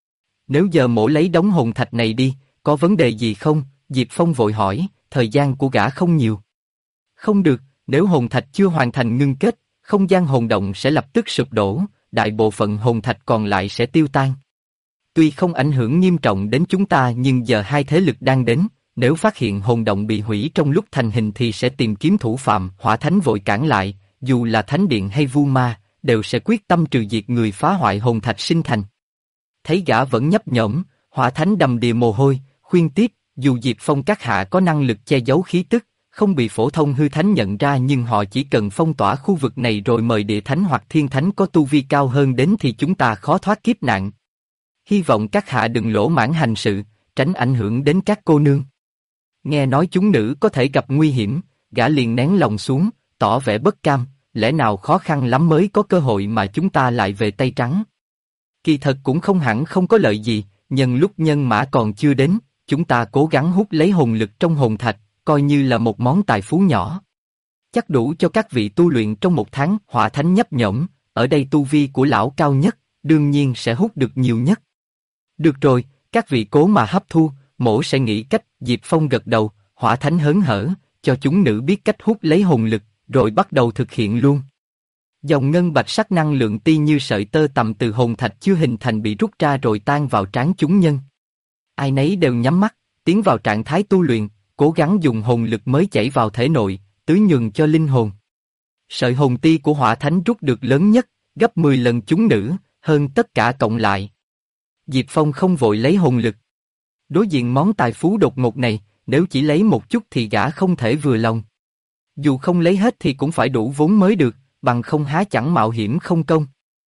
nếu giờ mổ lấy đống hồn thạch này đi, có vấn đề gì không? Diệp Phong vội hỏi, thời gian của gã không nhiều. Không được, nếu hồn thạch chưa hoàn thành ngưng kết, không gian hồn động sẽ lập tức sụp đổ, đại bộ phận hồn thạch còn lại sẽ tiêu tan. Tuy không ảnh hưởng nghiêm trọng đến chúng ta nhưng giờ hai thế lực đang đến, nếu phát hiện hồn động bị hủy trong lúc thành hình thì sẽ tìm kiếm thủ phạm. Hỏa Thánh vội cản lại, dù là Thánh Điện hay Vu Ma, đều sẽ quyết tâm trừ diệt người phá hoại hồn thạch sinh thành. Thấy gã vẫn nhấp nhổm, Hỏa Thánh đầm đìa mồ hôi, khuyên tiếp, dù Diệp Phong các hạ có năng lực che giấu khí tức, không bị phổ thông hư thánh nhận ra nhưng họ chỉ cần phong tỏa khu vực này rồi mời địa thánh hoặc thiên thánh có tu vi cao hơn đến thì chúng ta khó thoát kiếp nạn. Hy vọng các hạ đừng lỗ mãng hành sự, tránh ảnh hưởng đến các cô nương. Nghe nói chúng nữ có thể gặp nguy hiểm, gã liền nén lòng xuống, tỏ vẻ bất cam, lẽ nào khó khăn lắm mới có cơ hội mà chúng ta lại về tay trắng. Kỳ thật cũng không hẳn không có lợi gì, nhân lúc nhân mã còn chưa đến, chúng ta cố gắng hút lấy hồn lực trong hồn thạch, coi như là một món tài phú nhỏ. Chắc đủ cho các vị tu luyện trong một tháng. Hỏa Thánh nhấp nhổm, ở đây tu vi của lão cao nhất, đương nhiên sẽ hút được nhiều nhất. Được rồi, các vị cố mà hấp thu, mổ sẽ nghĩ cách. Diệp Phong gật đầu, Hỏa Thánh hớn hở, cho chúng nữ biết cách hút lấy hồn lực, rồi bắt đầu thực hiện luôn. Dòng ngân bạch sắc năng lượng ti như sợi tơ tằm từ hồn thạch chưa hình thành bị rút ra rồi tan vào trán chúng nhân. Ai nấy đều nhắm mắt, tiến vào trạng thái tu luyện, cố gắng dùng hồn lực mới chảy vào thể nội, tưới nhuần cho linh hồn. Sợi hồn ti của Hỏa Thánh rút được lớn nhất, gấp 10 lần chúng nữ, hơn tất cả cộng lại. Diệp Phong không vội lấy hồn lực. Đối diện món tài phú đột ngột này, nếu chỉ lấy một chút thì gã không thể vừa lòng. Dù không lấy hết thì cũng phải đủ vốn mới được, bằng không há chẳng mạo hiểm không công.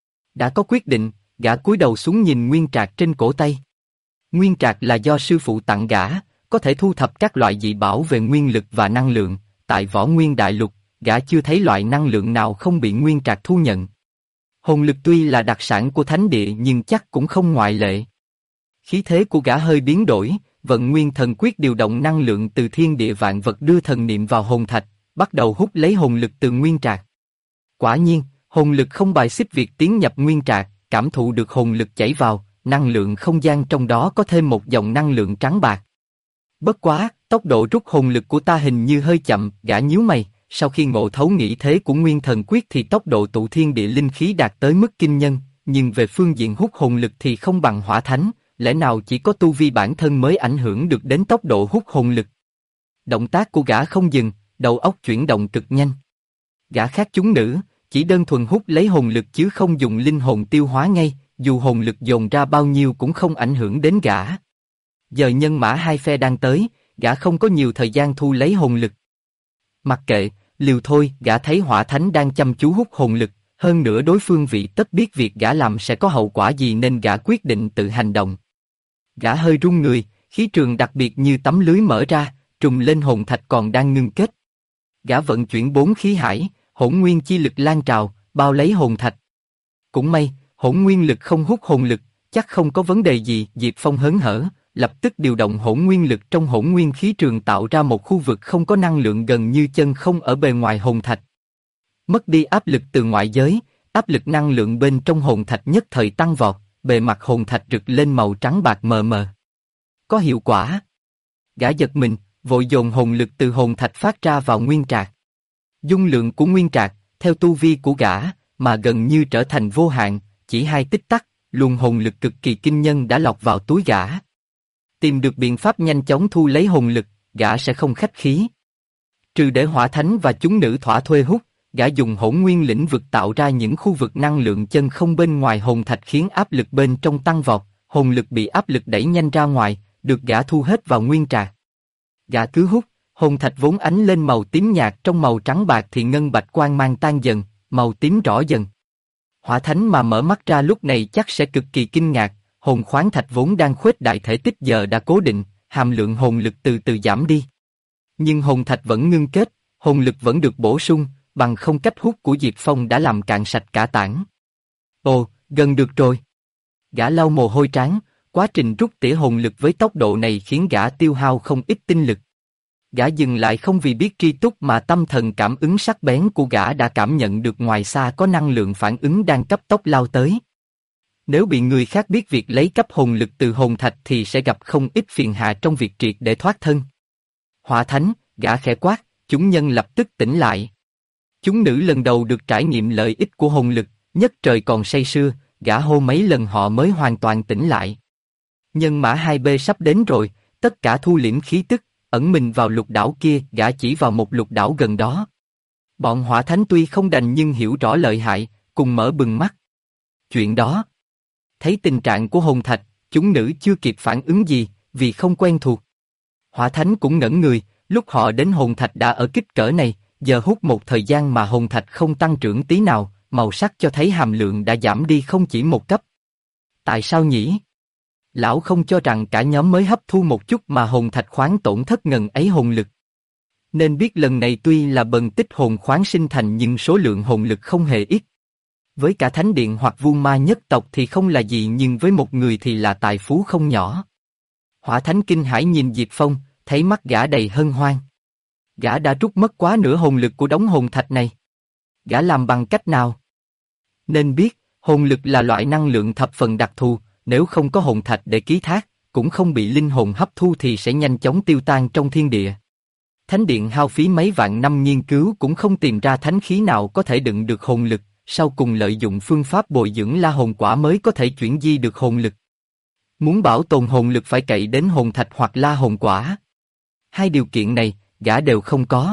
Đã có quyết định, gã cúi đầu xuống nhìn nguyên trạc trên cổ tay. Nguyên trạc là do sư phụ tặng gã, có thể thu thập các loại dị bảo về nguyên lực và năng lượng, tại Võ Nguyên Đại Lục, gã chưa thấy loại năng lượng nào không bị nguyên trạc thu nhận. Hồn lực tuy là đặc sản của thánh địa nhưng chắc cũng không ngoại lệ. Khí thế của gã hơi biến đổi, vận nguyên thần quyết điều động năng lượng từ thiên địa vạn vật đưa thần niệm vào hồn thạch, bắt đầu hút lấy hồn lực từ nguyên trạc. Quả nhiên, hồn lực không bài xích việc tiến nhập nguyên trạc, cảm thụ được hồn lực chảy vào, năng lượng không gian trong đó có thêm một dòng năng lượng trắng bạc. Bất quá, tốc độ rút hồn lực của ta hình như hơi chậm, gã nhíu mày, sau khi ngộ thấu nghĩ thế của nguyên thần quyết thì tốc độ tụ thiên địa linh khí đạt tới mức kinh nhân, nhưng về phương diện hút hồn lực thì không bằng hỏa thánh, lẽ nào chỉ có tu vi bản thân mới ảnh hưởng được đến tốc độ hút hồn lực. Động tác của gã không dừng, đầu óc chuyển động cực nhanh. Gã khác chúng nữ, chỉ đơn thuần hút lấy hồn lực chứ không dùng linh hồn tiêu hóa ngay, dù hồn lực dồn ra bao nhiêu cũng không ảnh hưởng đến gã. Giờ nhân mã hai phe đang tới, gã không có nhiều thời gian thu lấy hồn lực. Mặc kệ, liều thôi, gã thấy hỏa thánh đang chăm chú hút hồn lực, hơn nữa đối phương vị tất biết việc gã làm sẽ có hậu quả gì nên gã quyết định tự hành động. Gã hơi run người, khí trường đặc biệt như tấm lưới mở ra, trùm lên hồn thạch còn đang ngưng kết. Gã vận chuyển 4 khí hải, hỗn nguyên chi lực lan trào, bao lấy hồn thạch. Cũng may, hỗn nguyên lực không hút hồn lực, chắc không có vấn đề gì. Diệp Phong hớn hở, lập tức điều động hỗn nguyên lực trong hỗn nguyên khí trường tạo ra một khu vực không có năng lượng gần như chân không ở bề ngoài hồn thạch. Mất đi áp lực từ ngoại giới, áp lực năng lượng bên trong hồn thạch nhất thời tăng vọt, bề mặt hồn thạch rực lên màu trắng bạc mờ mờ. Có hiệu quả. Gã giật mình, vội dồn hồn lực từ hồn thạch phát ra vào nguyên trạc. Dung lượng của nguyên trạc, theo tu vi của gã, mà gần như trở thành vô hạn, chỉ 2 tích tắc, luồng hồn lực cực kỳ kinh nhân đã lọc vào túi gã. Tìm được biện pháp nhanh chóng thu lấy hồn lực, gã sẽ không khách khí. Trừ để hỏa thánh và chúng nữ thỏa thuê hút, gã dùng hỗn nguyên lĩnh vực tạo ra những khu vực năng lượng chân không bên ngoài hồn thạch khiến áp lực bên trong tăng vọt, hồn lực bị áp lực đẩy nhanh ra ngoài, được gã thu hết vào nguyên trạc. Gã cứ hút, hồn thạch vốn ánh lên màu tím nhạt trong màu trắng bạc thì ngân bạch quang mang tan dần, màu tím rõ dần. Hỏa thánh mà mở mắt ra lúc này chắc sẽ cực kỳ kinh ngạc, hồn khoáng thạch vốn đang khuếch đại thể tích giờ đã cố định, hàm lượng hồn lực từ từ giảm đi. Nhưng hồn thạch vẫn ngưng kết, hồn lực vẫn được bổ sung, bằng không cách hút của Diệp Phong đã làm cạn sạch cả tảng. Ồ, gần được rồi. Gã lau mồ hôi trán, quá trình rút tỉa hồn lực với tốc độ này khiến gã tiêu hao không ít tinh lực. Gã dừng lại không vì biết tri túc mà tâm thần cảm ứng sắc bén của gã đã cảm nhận được ngoài xa có năng lượng phản ứng đang cấp tốc lao tới. Nếu bị người khác biết việc lấy cắp hồn lực từ hồn thạch thì sẽ gặp không ít phiền hà trong việc triệt để thoát thân. Hỏa thánh, gã khẽ quát, chúng nhân lập tức tỉnh lại. Chúng nữ lần đầu được trải nghiệm lợi ích của hồn lực, nhất trời còn say sưa, gã hô mấy lần họ mới hoàn toàn tỉnh lại. Nhân mã 2B sắp đến rồi, tất cả thu liễm khí tức, ẩn mình vào lục đảo kia, gã chỉ vào một lục đảo gần đó. Bọn hỏa thánh tuy không đành nhưng hiểu rõ lợi hại, cùng mở bừng mắt. Chuyện đó. Thấy tình trạng của hồn thạch, chúng nữ chưa kịp phản ứng gì, vì không quen thuộc. Hỏa thánh cũng ngẩn người, lúc họ đến hồn thạch đã ở kích cỡ này, giờ hút một thời gian mà hồn thạch không tăng trưởng tí nào, màu sắc cho thấy hàm lượng đã giảm đi không chỉ một cấp. Tại sao nhỉ? Lão không cho rằng cả nhóm mới hấp thu một chút mà hồn thạch khoáng tổn thất ngần ấy hồn lực. Nên biết lần này tuy là bần tích hồn khoáng sinh thành nhưng số lượng hồn lực không hề ít. Với cả thánh điện hoặc vu ma nhất tộc thì không là gì nhưng với một người thì là tài phú không nhỏ. Hỏa thánh kinh hãi nhìn Diệp Phong, thấy mắt gã đầy hân hoan. Gã đã trút mất quá nửa hồn lực của đống hồn thạch này. Gã làm bằng cách nào? Nên biết, hồn lực là loại năng lượng thập phần đặc thù, nếu không có hồn thạch để ký thác, cũng không bị linh hồn hấp thu thì sẽ nhanh chóng tiêu tan trong thiên địa. Thánh điện hao phí mấy vạn năm nghiên cứu cũng không tìm ra thánh khí nào có thể đựng được hồn lực, sau cùng lợi dụng phương pháp bồi dưỡng la hồn quả mới có thể chuyển di được hồn lực. Muốn bảo tồn hồn lực phải cậy đến hồn thạch hoặc la hồn quả. Hai điều kiện này, gã đều không có.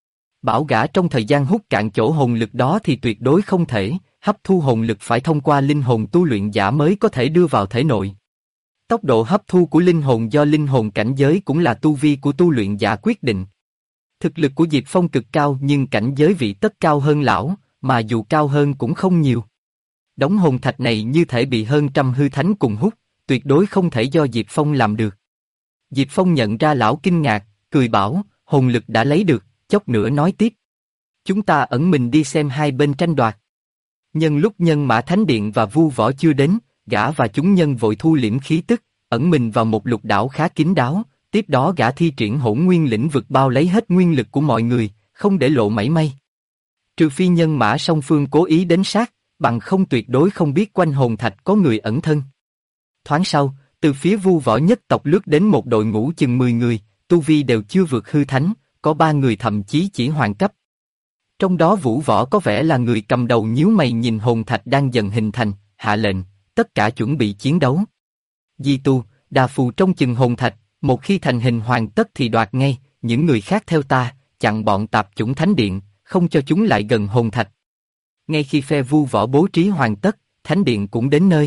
Bảo gã trong thời gian hút cạn chỗ hồn lực đó thì tuyệt đối không thể, hấp thu hồn lực phải thông qua linh hồn tu luyện giả mới có thể đưa vào thể nội. Tốc độ hấp thu của linh hồn do linh hồn cảnh giới cũng là tu vi của tu luyện giả quyết định. Thực lực của Diệp Phong cực cao nhưng cảnh giới vị tất cao hơn lão, mà dù cao hơn cũng không nhiều. Đống hồn thạch này như thể bị hơn trăm hư thánh cùng hút, tuyệt đối không thể do Diệp Phong làm được. Diệp Phong nhận ra lão kinh ngạc, cười bảo, hồn lực đã lấy được, chốc nữa nói tiếp. Chúng ta ẩn mình đi xem hai bên tranh đoạt. Nhân lúc Nhân Mã Thánh Điện và Vu Võ chưa đến, gã và chúng nhân vội thu liễm khí tức, ẩn mình vào một lục đảo khá kín đáo, tiếp đó gã thi triển hỗn nguyên lĩnh vực bao lấy hết nguyên lực của mọi người, không để lộ mảy may. Trừ phi nhân mã song phương cố ý đến sát, bằng không tuyệt đối không biết quanh hồn thạch có người ẩn thân. Thoáng sau, từ phía Vu Võ nhất tộc lướt đến một đội ngũ chừng 10 người, tu vi đều chưa vượt hư thánh, có 3 người thậm chí chỉ hoàng cấp. Trong đó Vũ Võ có vẻ là người cầm đầu nhíu mày nhìn hồn thạch đang dần hình thành, hạ lệnh, tất cả chuẩn bị chiến đấu. Di tu, đà phù trong chừng hồn thạch, một khi thành hình hoàn tất thì đoạt ngay, những người khác theo ta, chặn bọn tạp chủng thánh điện, không cho chúng lại gần hồn thạch. Ngay khi phe Vu Võ bố trí hoàn tất, thánh điện cũng đến nơi.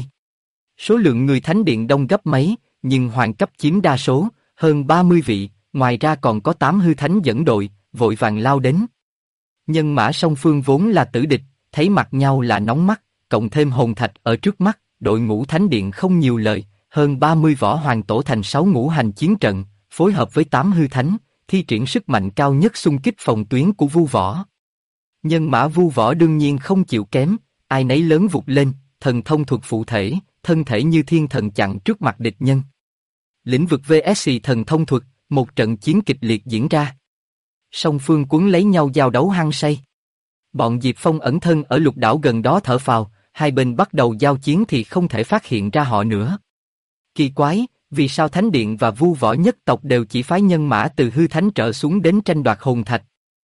Số lượng người thánh điện đông gấp mấy, nhưng hoàng cấp chiếm đa số, hơn 30 vị, ngoài ra còn có 8 hư thánh dẫn đội, vội vàng lao đến. Nhân mã song phương vốn là tử địch, thấy mặt nhau là nóng mắt, cộng thêm hồn thạch ở trước mắt, đội ngũ thánh điện không nhiều lời, hơn 30 võ hoàng tổ thành 6 ngũ hành chiến trận, phối hợp với 8 hư thánh, thi triển sức mạnh cao nhất xung kích phòng tuyến của Vu Võ. Nhân mã Vu Võ đương nhiên không chịu kém, ai nấy lớn vụt lên, thần thông thuật phụ thể, thân thể như thiên thần chặn trước mặt địch nhân. Lĩnh vực vs thần thông thuật, một trận chiến kịch liệt diễn ra. Song phương cuốn lấy nhau giao đấu hăng say. Bọn Diệp Phong ẩn thân ở lục đảo gần đó thở phào, hai bên bắt đầu giao chiến thì không thể phát hiện ra họ nữa. Kỳ quái, vì sao Thánh Điện và Vu Võ nhất tộc đều chỉ phái nhân mã từ hư thánh trở xuống đến tranh đoạt hồn thạch?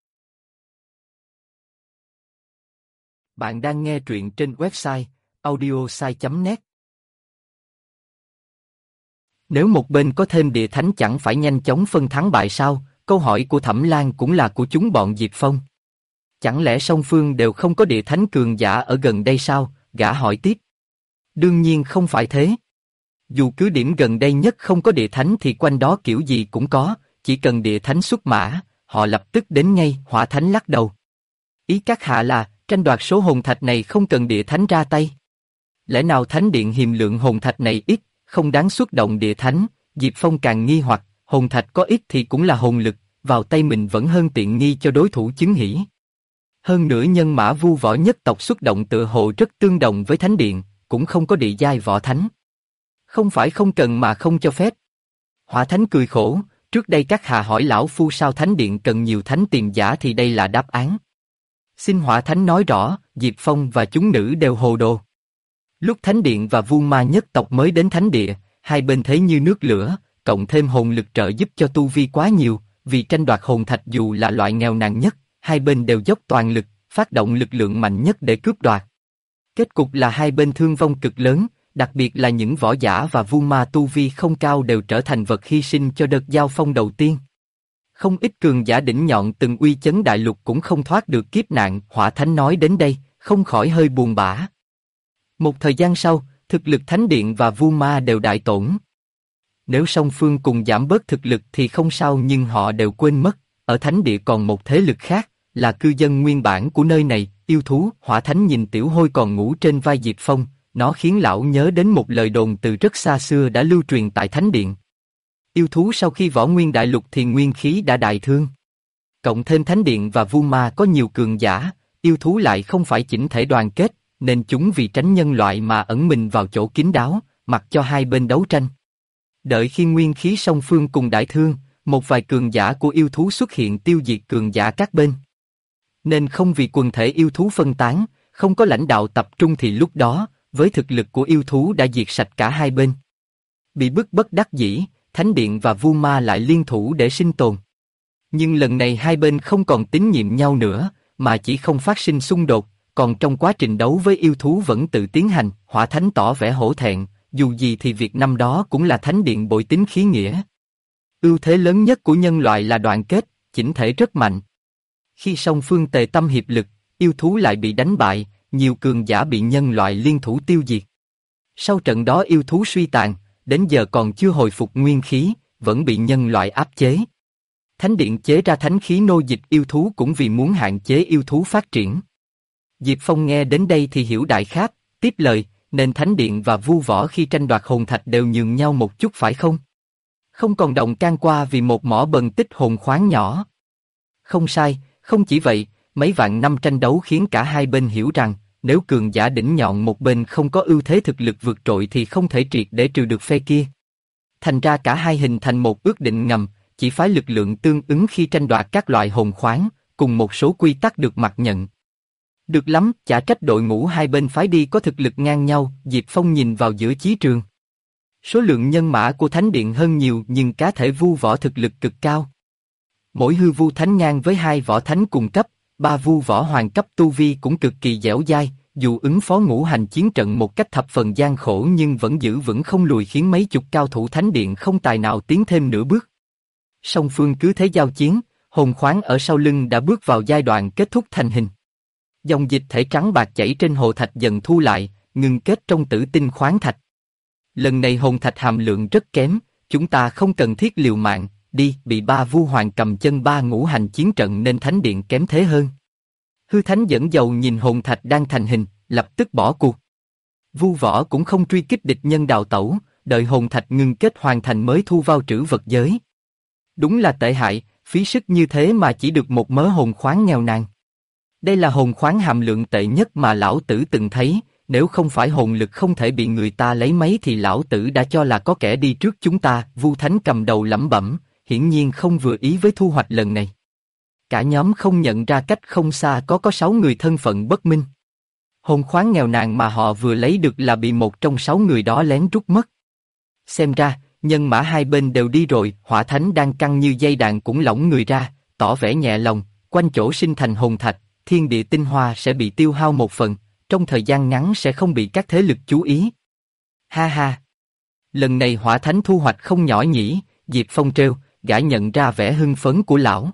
Bạn đang nghe truyện trên website audiosai.net. Nếu một bên có thêm địa thánh chẳng phải nhanh chóng phân thắng bại sao? Câu hỏi của Thẩm Lan cũng là của chúng bọn Diệp Phong. Chẳng lẽ song phương đều không có địa thánh cường giả ở gần đây sao? Gã hỏi tiếp. Đương nhiên không phải thế. Dù cứ điểm gần đây nhất không có địa thánh thì quanh đó kiểu gì cũng có, chỉ cần địa thánh xuất mã, họ lập tức đến ngay. Hỏa Thánh lắc đầu. Ý các hạ là, tranh đoạt số hồn thạch này không cần địa thánh ra tay. Lẽ nào Thánh Điện hiềm lượng hồn thạch này ít, không đáng xuất động địa thánh? Diệp Phong càng nghi hoặc, hồn thạch có ít thì cũng là hồn lực, vào tay mình vẫn hơn tiện nghi cho đối thủ chứng hỉ. Hơn nữa nhân mã Vu Võ nhất tộc xuất động tựa hồ rất tương đồng với Thánh Điện, cũng không có địa giai võ thánh. Không phải không cần mà không cho phép. Hỏa Thánh cười khổ, trước đây các hạ hỏi lão phu sao Thánh Điện cần nhiều thánh tiềm giả thì đây là đáp án. Xin Hỏa Thánh nói rõ. Diệp Phong và chúng nữ đều hồ đồ. Lúc Thánh Điện và Vu Ma nhất tộc mới đến Thánh Địa, hai bên thấy như nước lửa, cộng thêm hồn lực trợ giúp cho tu vi quá nhiều, vì tranh đoạt hồn thạch dù là loại nghèo nàn nhất, hai bên đều dốc toàn lực, phát động lực lượng mạnh nhất để cướp đoạt. Kết cục là hai bên thương vong cực lớn, đặc biệt là những võ giả và Vu Ma tu vi không cao đều trở thành vật hy sinh cho đợt giao phong đầu tiên. Không ít cường giả đỉnh nhọn từng uy chấn đại lục cũng không thoát được kiếp nạn. Hỏa Thánh nói đến đây, không khỏi hơi buồn bã. Một thời gian sau, thực lực Thánh Điện và Vu Ma đều đại tổn. Nếu song phương cùng giảm bớt thực lực thì không sao, nhưng họ đều quên mất, ở Thánh Địa còn một thế lực khác, là cư dân nguyên bản của nơi này, yêu thú. Hỏa Thánh nhìn Tiểu Hôi còn ngủ trên vai Diệp Phong, nó khiến lão nhớ đến một lời đồn từ rất xa xưa đã lưu truyền tại Thánh Điện. Yêu thú sau khi võ nguyên đại lục thì nguyên khí đã đại thương. Cộng thêm Thánh Điện và Vu Ma có nhiều cường giả, yêu thú lại không phải chỉnh thể đoàn kết, nên chúng vì tránh nhân loại mà ẩn mình vào chỗ kín đáo, mặc cho hai bên đấu tranh. Đợi khi nguyên khí song phương cùng đại thương, một vài cường giả của yêu thú xuất hiện tiêu diệt cường giả các bên. Nên không vì quần thể yêu thú phân tán, không có lãnh đạo tập trung thì lúc đó, với thực lực của yêu thú đã diệt sạch cả hai bên. Bị bức bất đắc dĩ, Thánh Điện và Vu Ma lại liên thủ để sinh tồn. Nhưng lần này hai bên không còn tín nhiệm nhau nữa, mà chỉ không phát sinh xung đột, còn trong quá trình đấu với yêu thú vẫn tự tiến hành. Hỏa Thánh tỏ vẻ hổ thẹn, dù gì thì việc năm đó cũng là Thánh Điện bội tín khí nghĩa. Ưu thế lớn nhất của nhân loại là đoàn kết, chỉnh thể rất mạnh. Khi song phương tề tâm hiệp lực, yêu thú lại bị đánh bại, nhiều cường giả bị nhân loại liên thủ tiêu diệt. Sau trận đó yêu thú suy tàn, đến giờ còn chưa hồi phục nguyên khí, vẫn bị nhân loại áp chế. Thánh điện chế ra thánh khí nô dịch yêu thú cũng vì muốn hạn chế yêu thú phát triển. Diệp Phong nghe đến đây thì hiểu đại khái, tiếp lời, nên thánh điện và vu võ khi tranh đoạt hồn thạch đều nhường nhau một chút phải không? Không còn động can qua vì một mỏ bần tích hồn khoáng nhỏ. Không sai, không chỉ vậy, mấy vạn năm tranh đấu khiến cả hai bên hiểu rằng, nếu cường giả đỉnh nhọn một bên không có ưu thế thực lực vượt trội thì không thể triệt để trừ được phe kia. Thành ra cả hai hình thành một ước định ngầm, chỉ phái lực lượng tương ứng khi tranh đoạt các loại hồn khoáng, cùng một số quy tắc được mặc nhận. Được lắm, chả trách đội ngũ hai bên phái đi có thực lực ngang nhau. Diệp Phong nhìn vào giữa chí trường. Số lượng nhân mã của Thánh Điện hơn nhiều nhưng cá thể vu võ thực lực cực cao. Mỗi hư vu thánh ngang với 2 võ thánh cùng cấp, 3 vu võ hoàng cấp tu vi cũng cực kỳ dẻo dai, dù ứng phó ngũ hành chiến trận một cách thập phần gian khổ nhưng vẫn giữ vững không lùi khiến mấy chục cao thủ Thánh Điện không tài nào tiến thêm nửa bước. Song phương cứ thế giao chiến, hồn khoáng ở sau lưng đã bước vào giai đoạn kết thúc thành hình. Dòng dịch thể trắng bạc chảy trên hồ thạch dần thu lại, ngưng kết trong tử tinh khoáng thạch. Lần này hồn thạch hàm lượng rất kém, chúng ta không cần thiết liều mạng, đi, bị 3 vu hoàng cầm chân 3 ngũ hành chiến trận nên Thánh Điện kém thế hơn. Hư Thánh dẫn dầu nhìn hồn thạch đang thành hình, lập tức bỏ cuộc. Vu võ cũng không truy kích địch nhân đào tẩu, đợi hồn thạch ngưng kết hoàn thành mới thu vào trữ vật giới. Đúng là tệ hại, phí sức như thế mà chỉ được một mớ hồn khoáng nghèo nàn. Đây là hồn khoáng hàm lượng tệ nhất mà lão tử từng thấy, nếu không phải hồn lực không thể bị người ta lấy mấy thì lão tử đã cho là có kẻ đi trước chúng ta. Vu Thánh cầm đầu lẩm bẩm, hiển nhiên không vừa ý với thu hoạch lần này. Cả nhóm không nhận ra cách không xa có 6 người thân phận bất minh. Hồn khoáng nghèo nàn mà họ vừa lấy được là bị một trong 6 người đó lén rút mất. Xem ra, nhân mã hai bên đều đi rồi. Hỏa Thánh đang căng như dây đàn cũng lỏng người ra, tỏ vẻ nhẹ lòng, quanh chỗ sinh thành hồn thạch, thiên địa tinh hoa sẽ bị tiêu hao một phần, trong thời gian ngắn sẽ không bị các thế lực chú ý. Ha ha! Lần này Hỏa Thánh thu hoạch không nhỏ nhỉ, Diệp Phong trêu, gã nhận ra vẻ hưng phấn của lão.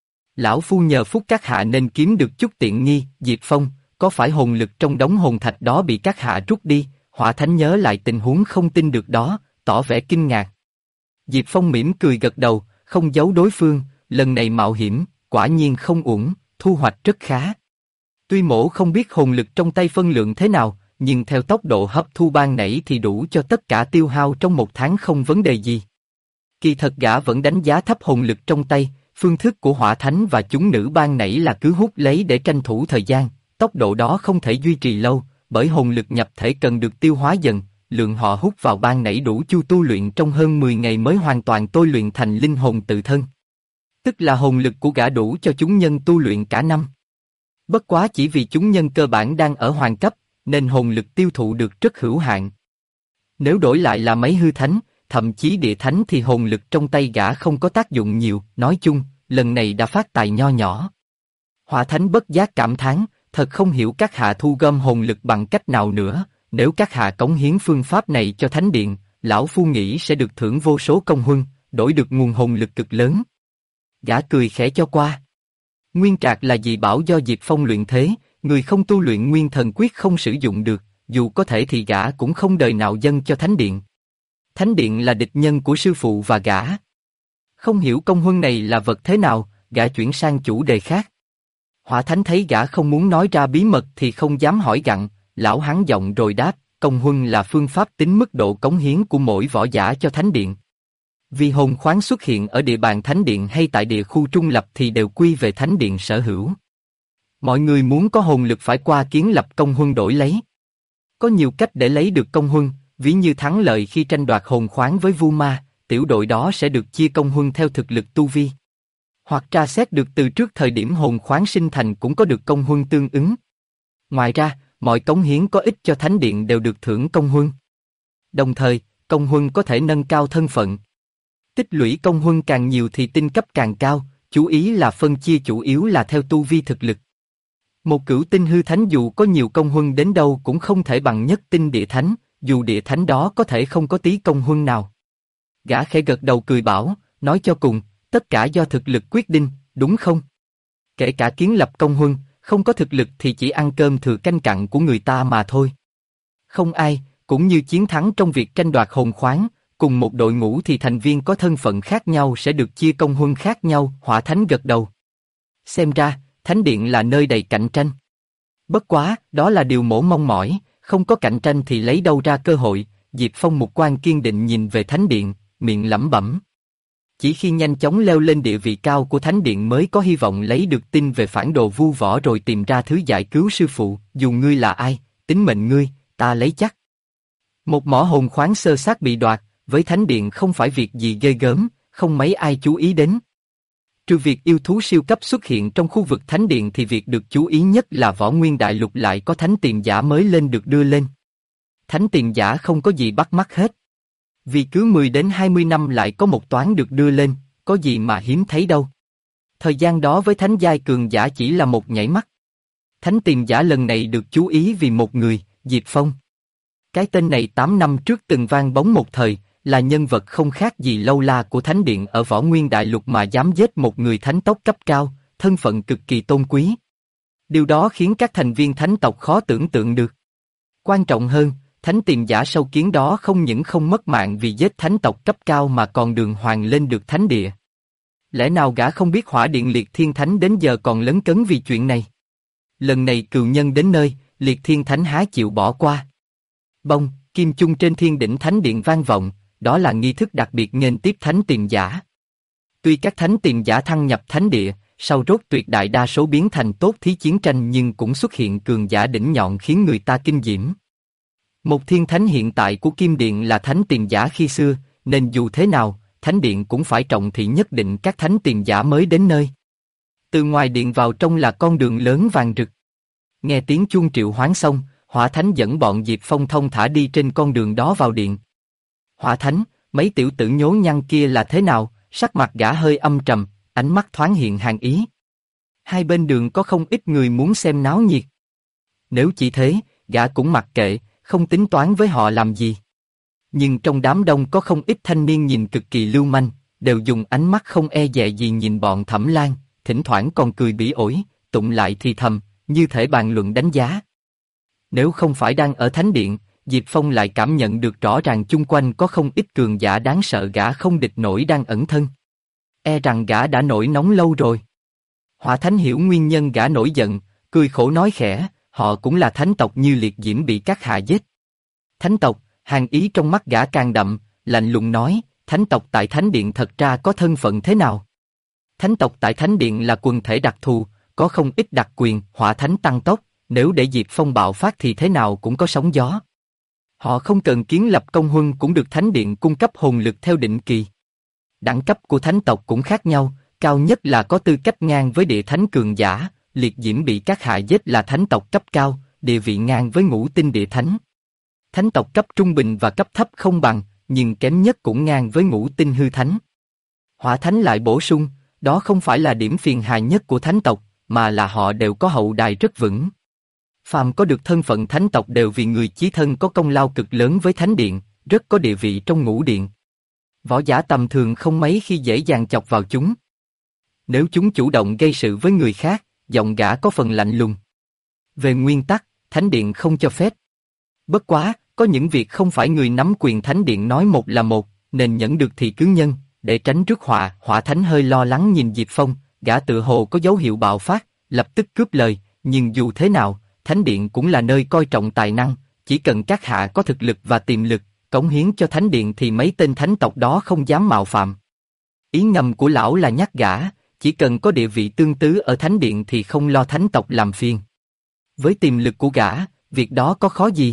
Lão phu nhờ phúc các hạ nên kiếm được chút tiện nghi. Diệp Phong, có phải hồn lực trong đống hồn thạch đó bị các hạ rút đi? Hỏa Thánh nhớ lại tình huống không tin được đó, tỏ vẻ kinh ngạc. Diệp Phong mỉm cười gật đầu, không giấu đối phương, lần này mạo hiểm, quả nhiên không uổng, thu hoạch rất khá. Tuy mổ không biết hồn lực trong tay phân lượng thế nào, nhưng theo tốc độ hấp thu ban nãy thì đủ cho tất cả tiêu hao trong 1 tháng không vấn đề gì. Kỳ thật gã vẫn đánh giá thấp hồn lực trong tay, phương thức của Hỏa Thánh và chúng nữ ban nãy là cứ hút lấy để tranh thủ thời gian, tốc độ đó không thể duy trì lâu, bởi hồn lực nhập thể cần được tiêu hóa dần, lượng họ hút vào ban nãy đủ chu tu luyện trong hơn 10 ngày mới hoàn toàn tôi luyện thành linh hồn tự thân. Tức là hồn lực của gã đủ cho chúng nhân tu luyện cả năm. Bất quá chỉ vì chúng nhân cơ bản đang ở hoàng cấp, nên hồn lực tiêu thụ được rất hữu hạn. Nếu đổi lại là mấy hư thánh, thậm chí địa thánh thì hồn lực trong tay gã không có tác dụng nhiều, nói chung, lần này đã phát tài nho nhỏ. Hỏa Thánh bất giác cảm thán, thật không hiểu các hạ thu gom hồn lực bằng cách nào nữa, nếu các hạ cống hiến phương pháp này cho Thánh Điện, lão phu nghĩ sẽ được thưởng vô số công huân, đổi được nguồn hồn lực cực lớn. Gã cười khẽ cho qua. Nguyên trạc là dị bảo do Diệp Phong luyện thế, người không tu luyện nguyên thần quyết không sử dụng được, dù có thể thì gã cũng không đời nào dâng cho Thánh Điện. Thánh Điện là địch nhân của sư phụ và gã. Không hiểu công huân này là vật thế nào, gã chuyển sang chủ đề khác. Hỏa Thánh thấy gã không muốn nói ra bí mật thì không dám hỏi gặng, lão hắn giọng rồi đáp, công huân là phương pháp tính mức độ cống hiến của mỗi võ giả cho Thánh Điện. Vì hồn khoáng xuất hiện ở địa bàn Thánh Điện hay tại địa khu trung lập thì đều quy về Thánh Điện sở hữu. Mọi người muốn có hồn lực phải qua kiến lập công huân đổi lấy. Có nhiều cách để lấy được công huân, ví như thắng lợi khi tranh đoạt hồn khoáng với Vu Ma, tiểu đội đó sẽ được chia công huân theo thực lực tu vi. Hoặc tra xét được từ trước thời điểm hồn khoáng sinh thành cũng có được công huân tương ứng. Ngoài ra, mọi cống hiến có ích cho Thánh Điện đều được thưởng công huân. Đồng thời, công huân có thể nâng cao thân phận. Tích lũy công huân càng nhiều thì tinh cấp càng cao, chú ý là phân chia chủ yếu là theo tu vi thực lực. Một cửu tinh hư thánh dù có nhiều công huân đến đâu cũng không thể bằng nhất tinh địa thánh, dù địa thánh đó có thể không có tí công huân nào. Gã khẽ gật đầu cười bảo, nói cho cùng, tất cả do thực lực quyết định, đúng không? Kể cả kiến lập công huân, không có thực lực thì chỉ ăn cơm thừa canh cặn của người ta mà thôi. Không ai, cũng như chiến thắng trong việc tranh đoạt hồn khoáng, Cùng một đội ngũ thì thành viên có thân phận khác nhau sẽ được chia công huân khác nhau, Hỏa Thánh gật đầu. Xem ra, Thánh Điện là nơi đầy cạnh tranh. Bất quá, đó là điều mỗ mong mỏi, không có cạnh tranh thì lấy đâu ra cơ hội, Diệp Phong mục quan kiên định nhìn về Thánh Điện, miệng lẩm bẩm. Chỉ khi nhanh chóng leo lên địa vị cao của Thánh Điện mới có hy vọng lấy được tin về phản đồ vu võ rồi tìm ra thứ giải cứu sư phụ, dù ngươi là ai, tính mệnh ngươi, ta lấy chắc. Một mỏ hồn khoáng sơ xác bị đoạt, với Thánh Điện không phải việc gì ghê gớm, không mấy ai chú ý đến. Trừ việc yêu thú siêu cấp xuất hiện trong khu vực Thánh Điện thì việc được chú ý nhất là Võ Nguyên Đại Lục lại có thánh tiền giả mới lên được đưa lên. Thánh tiền giả không có gì bắt mắt hết. Vì cứ 10 đến 20 năm lại có một toán được đưa lên, có gì mà hiếm thấy đâu. Thời gian đó với thánh giai cường giả chỉ là một nhảy mắt. Thánh tiền giả lần này được chú ý vì một người, Diệp Phong. Cái tên này 8 năm trước từng vang bóng một thời, là nhân vật không khác gì lâu la của Thánh Điện ở Võ Nguyên Đại Lục mà dám giết một người thánh tộc cấp cao, thân phận cực kỳ tôn quý. Điều đó khiến các thành viên thánh tộc khó tưởng tượng được. Quan trọng hơn, thánh tiền giả sâu kiến đó không những không mất mạng vì giết thánh tộc cấp cao mà còn đường hoàng lên được thánh địa. Lẽ nào gã không biết Hỏa Điện Liệt Thiên Thánh đến giờ còn lấn cấn vì chuyện này? Lần này cừu nhân đến nơi, Liệt Thiên Thánh há chịu bỏ qua. Bông, kim chung trên thiên đỉnh thánh điện vang vọng, đó là nghi thức đặc biệt nghênh tiếp thánh tiền giả. Tuy các thánh tiền giả thăng nhập thánh địa, sau rốt tuyệt đại đa số biến thành tốt thí chiến tranh nhưng cũng xuất hiện cường giả đỉnh nhọn khiến người ta kinh diễm. Một thiên thánh hiện tại của Kim Điện là thánh tiền giả khi xưa, nên dù thế nào, thánh điện cũng phải trọng thị nhất định các thánh tiền giả mới đến nơi. Từ ngoài điện vào trong là con đường lớn vàng rực. Nghe tiếng chuông triệu hoán xong, Hỏa Thánh dẫn bọn Diệp Phong thông thả đi trên con đường đó vào điện. Hỏa Thánh, mấy tiểu tử nhố nhăng kia là thế nào? Sắc mặt gã hơi âm trầm, ánh mắt thoáng hiện hàn ý. Hai bên đường có không ít người muốn xem náo nhiệt. Nếu chỉ thế, gã cũng mặc kệ, không tính toán với họ làm gì. Nhưng trong đám đông có không ít thanh niên nhìn cực kỳ lưu manh, đều dùng ánh mắt không e dè gì nhìn bọn Thẩm Lan, thỉnh thoảng còn cười bỉ ổi, tụng lại thì thầm, như thể bàn luận đánh giá. Nếu không phải đang ở Thánh Điện, Diệp Phong lại cảm nhận được rõ ràng chung quanh có không ít cường giả đáng sợ gã không địch nổi đang ẩn thân. E rằng gã đã nổi nóng lâu rồi. Hỏa Thánh hiểu nguyên nhân gã nổi giận, cười khổ nói khẽ, họ cũng là thánh tộc như Liệt Diễm bị các hạ giết. Thánh tộc, hàn ý trong mắt gã càng đậm, lạnh lùng nói, thánh tộc tại Thánh Điện thật ra có thân phận thế nào? Thánh tộc tại Thánh Điện là quần thể đặc thù, có không ít đặc quyền, Hỏa Thánh tăng tốc, nếu để Diệp Phong bạo phát thì thế nào cũng có sóng gió. Họ không cần kiến lập công huân cũng được Thánh Điện cung cấp hồn lực theo định kỳ. Đẳng cấp của thánh tộc cũng khác nhau, cao nhất là có tư cách ngang với địa thánh cường giả, Liệt Diễm bị các hạ giết là thánh tộc cấp cao, địa vị ngang với ngũ tinh địa thánh. Thánh tộc cấp trung bình và cấp thấp không bằng, nhưng kém nhất cũng ngang với ngũ tinh hư thánh. Hỏa Thánh lại bổ sung, đó không phải là điểm phiền hà nhất của thánh tộc, mà là họ đều có hậu đài rất vững. Phàm có được thân phận thánh tộc đều vì người chí thân có công lao cực lớn với Thánh Điện, rất có địa vị trong ngũ điện. Võ giả tầm thường không mấy khi dễ dàng chọc vào chúng. Nếu chúng chủ động gây sự với người khác, giọng gã có phần lạnh lùng. Về nguyên tắc, Thánh Điện không cho phép. Bất quá, có những việc không phải người nắm quyền Thánh Điện nói một là một, nên nhẫn được thì cứ nhân, để tránh rước họa. Hỏa Thánh hơi lo lắng nhìn Diệp Phong, gã tự hồ có dấu hiệu bạo phát, lập tức cướp lời, nhưng dù thế nào, Thánh Điện cũng là nơi coi trọng tài năng, chỉ cần các hạ có thực lực và tiềm lực, cống hiến cho Thánh Điện thì mấy tên thánh tộc đó không dám mạo phạm. Ý ngầm của lão là nhắc gã, chỉ cần có địa vị tương tứ ở Thánh Điện thì không lo thánh tộc làm phiền. Với tiềm lực của gã, việc đó có khó gì?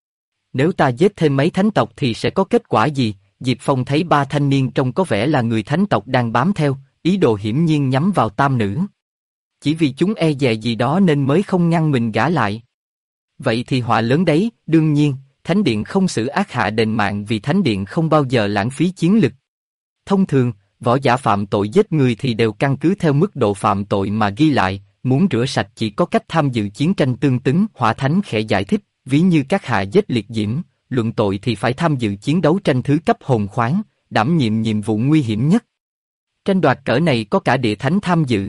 Nếu ta giết thêm mấy thánh tộc thì sẽ có kết quả gì? Diệp Phong thấy ba thanh niên trông có vẻ là người thánh tộc đang bám theo, ý đồ hiển nhiên nhắm vào tam nữ. Chỉ vì chúng e dè gì đó nên mới không ngăn mình gã lại. Vậy thì họa lớn đấy, đương nhiên, Thánh Điện không xử ác hạ đền mạng vì Thánh Điện không bao giờ lãng phí chiến lực. Thông thường, võ giả phạm tội giết người thì đều căn cứ theo mức độ phạm tội mà ghi lại, muốn rửa sạch chỉ có cách tham dự chiến tranh tương ứng. Hỏa Thánh khẽ giải thích, ví như các hạ giết Liệt Diễm, luận tội thì phải tham dự chiến đấu tranh thứ cấp hồn khoáng, đảm nhiệm nhiệm vụ nguy hiểm nhất. Tranh đoạt cỡ này có cả địa thánh tham dự.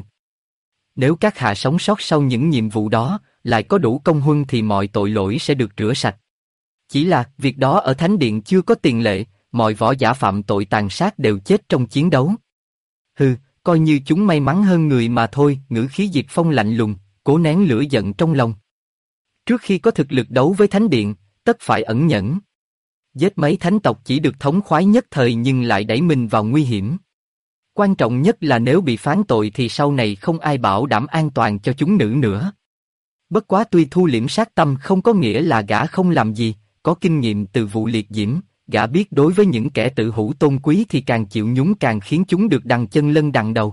Nếu các hạ sống sót sau những nhiệm vụ đó, lại có đủ công huân thì mọi tội lỗi sẽ được rửa sạch. Chỉ là, việc đó ở Thánh Điện chưa có tiền lệ, mọi võ giả phạm tội tàn sát đều chết trong chiến đấu. Hừ, coi như chúng may mắn hơn người mà thôi, ngữ khí Diệp Phong lạnh lùng, cố nén lửa giận trong lòng. Trước khi có thực lực đấu với Thánh Điện, tất phải ẩn nhẫn. Giết mấy thánh tộc chỉ được thống khoái nhất thời nhưng lại đẩy mình vào nguy hiểm. Quan trọng nhất là nếu bị phán tội thì sau này không ai bảo đảm an toàn cho chúng nữ nữa. Bất quá tuy thu liễm sát tâm không có nghĩa là gã không làm gì, có kinh nghiệm từ vụ liệt diễm, gã biết đối với những kẻ tự hữu tôn quý thì càng chịu nhúng càng khiến chúng được đằng chân lân đằng đầu.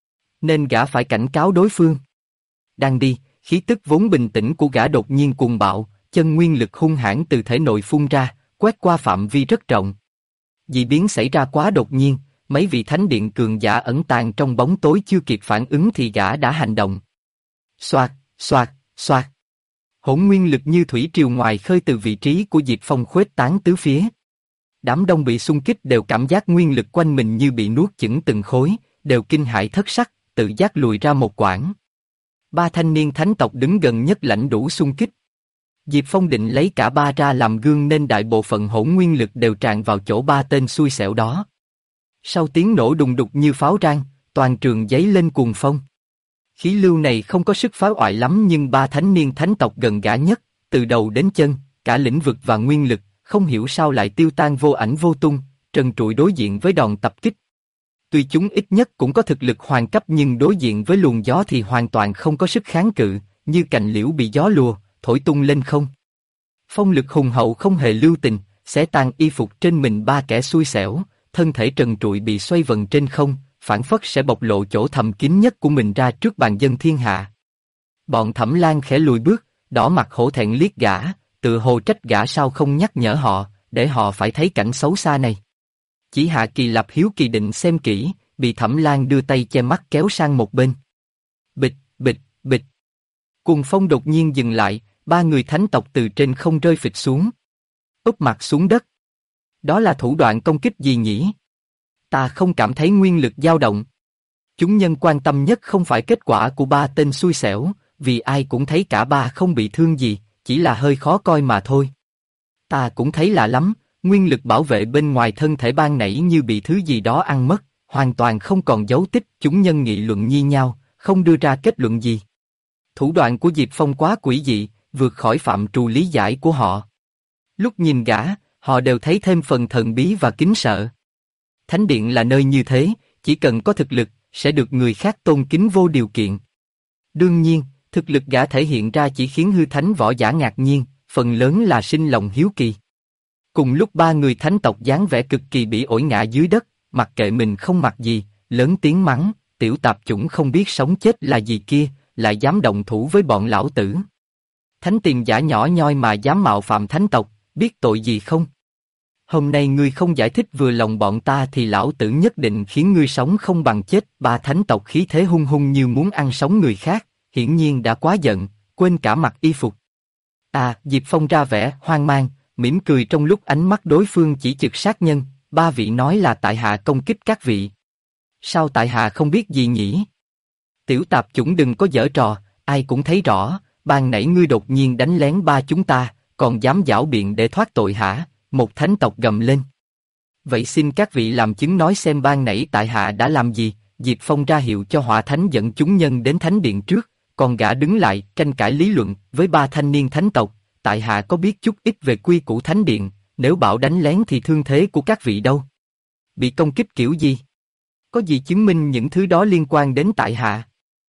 Nên gã phải cảnh cáo đối phương. Đang đi, khí tức vốn bình tĩnh của gã đột nhiên cuồng bạo, chân nguyên lực hung hãn từ thể nội phun ra, quét qua phạm vi rất rộng. Dị biến xảy ra quá đột nhiên, mấy vị thánh điện cường giả ẩn tàng trong bóng tối chưa kịp phản ứng thì gã đã hành động. Xoạt, xoạt, xoạt. Hỗn nguyên lực như thủy triều ngoài khơi từ vị trí của Diệp Phong khuếch tán tứ phía. Đám đông bị xung kích đều cảm giác nguyên lực quanh mình như bị nuốt chửng từng khối, đều kinh hãi thất sắc, tự giác lùi ra một quãng. Ba thanh niên thánh tộc đứng gần nhất lãnh đủ xung kích. Diệp Phong định lấy cả ba ra làm gương nên đại bộ phận hỗn nguyên lực đều tràn vào chỗ ba tên xui xẻo đó. Sau tiếng nổ đùng đục như pháo rang, toàn trường giấy lên cuồng phong. Khí lưu này không có sức phá hoại lắm nhưng ba thanh niên thánh tộc gần gã nhất, từ đầu đến chân, cả lĩnh vực và nguyên lực, không hiểu sao lại tiêu tan vô ảnh vô tung, trần trụi đối diện với đòn tập kích. Tuy chúng ít nhất cũng có thực lực hoàng cấp nhưng đối diện với luồng gió thì hoàn toàn không có sức kháng cự, như cành liễu bị gió lùa, thổi tung lên không. Phong lực hùng hậu không hề lưu tình, xé tan y phục trên mình ba kẻ xui xẻo, thân thể trần trụi bị xoay vần trên không, phảng phất sẽ bộc lộ chỗ thầm kín nhất của mình ra trước bàn dân thiên hạ. Bọn Thẩm Lan khẽ lùi bước, đỏ mặt hổ thẹn liếc gã, tự hồ trách gã sao không nhắc nhở họ, để họ phải thấy cảnh xấu xa này. Chỉ Hạ Kỳ Lập hiếu kỳ định xem kỹ, bị Thẩm Lan đưa tay che mắt kéo sang một bên. Bịch, bịch, bịch. Cuồng phong đột nhiên dừng lại, ba người thánh tộc từ trên không rơi phịch xuống. Úp mặt xuống đất. Đó là thủ đoạn công kích gì nhỉ? Ta không cảm thấy nguyên lực dao động. Chúng nhân quan tâm nhất không phải kết quả của ba tên xui xẻo, vì ai cũng thấy cả ba không bị thương gì, chỉ là hơi khó coi mà thôi. Ta cũng thấy lạ lắm, nguyên lực bảo vệ bên ngoài thân thể ban nãy như bị thứ gì đó ăn mất, hoàn toàn không còn dấu tích. Chúng nhân nghị luận nhi nhau, không đưa ra kết luận gì. Thủ đoạn của Diệp Phong quá quỷ dị, vượt khỏi phạm trù lý giải của họ. Lúc nhìn gã, họ đều thấy thêm phần thần bí và kính sợ. Thánh điện là nơi như thế, chỉ cần có thực lực, sẽ được người khác tôn kính vô điều kiện. Đương nhiên, thực lực gã thể hiện ra chỉ khiến hư thánh võ giả ngạc nhiên, phần lớn là sinh lòng hiếu kỳ. Cùng lúc ba người thánh tộc dáng vẻ cực kỳ bỉ ổi ngã dưới đất, mặc kệ mình không mặc gì, lớn tiếng mắng, tiểu tạp chủng không biết sống chết là gì kia, lại dám động thủ với bọn lão tử. Thánh tiền giả nhỏ nhoi mà dám mạo phạm thánh tộc, biết tội gì không? Hôm nay ngươi không giải thích vừa lòng bọn ta thì lão tử nhất định khiến ngươi sống không bằng chết. Ba thánh tộc khí thế hung hung như muốn ăn sống người khác, hiển nhiên đã quá giận, quên cả mặc y phục. Diệp Phong ra vẻ hoang mang, mỉm cười trong lúc ánh mắt đối phương chỉ trực sát nhân. Ba vị nói là tại hạ công kích các vị. Sao tại hạ không biết gì nhỉ? Tiểu tạp chủng đừng có giở trò, ai cũng thấy rõ, ban nãy ngươi đột nhiên đánh lén ba chúng ta, còn dám giảo biện để thoát tội hả? Một thánh tộc gầm lên. Vậy xin các vị làm chứng nói xem ban nãy tại hạ đã làm gì? Diệp Phong ra hiệu cho Hỏa Thánh dẫn chúng nhân đến thánh điện trước, còn gã đứng lại tranh cãi lý luận với ba thanh niên thánh tộc. Tại hạ có biết chút ít về quy củ thánh điện, nếu bảo đánh lén thì thương thế của các vị đâu? Bị công kích kiểu gì? Có gì chứng minh những thứ đó liên quan đến tại hạ?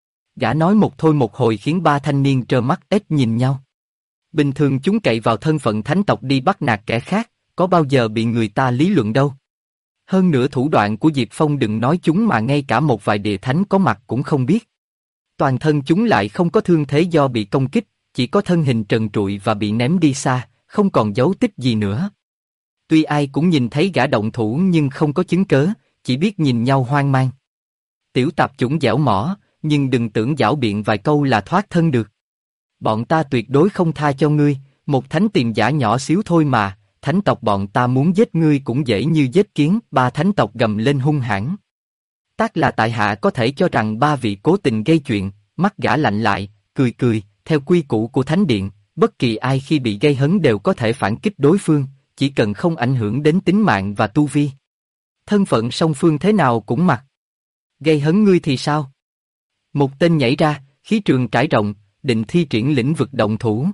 Gã nói một thôi một hồi khiến ba thanh niên trơ mắt ếch nhìn nhau. Bình thường chúng cậy vào thân phận thánh tộc đi bắt nạt kẻ khác, có bao giờ bị người ta lý luận đâu. Hơn nữa thủ đoạn của Diệp Phong đừng nói chúng mà ngay cả một vài địa thánh có mặt cũng không biết. Toàn thân chúng lại không có thương thế do bị công kích, chỉ có thân hình trần trụi và bị ném đi xa, không còn dấu tích gì nữa. Tuy ai cũng nhìn thấy gã động thủ nhưng không có chứng cớ, chỉ biết nhìn nhau hoang mang. Tiểu tạp chủng dẻo mỏ, nhưng đừng tưởng giảo biện vài câu là thoát thân được. Bọn ta tuyệt đối không tha cho ngươi, một thánh tiền giả nhỏ xíu thôi mà, thánh tộc bọn ta muốn giết ngươi cũng dễ như giết kiến. Ba thánh tộc gầm lên hung hãn. Tác là tại hạ có thể cho rằng ba vị cố tình gây chuyện, mắt gã lạnh lại, cười, theo quy củ của thánh điện, bất kỳ ai khi bị gây hấn đều có thể phản kích đối phương, chỉ cần không ảnh hưởng đến tính mạng và tu vi. Thân phận song phương thế nào cũng mặc. Gây hấn ngươi thì sao? Một tên nhảy ra, khí trường trải rộng, định thi triển lĩnh vực động thủ.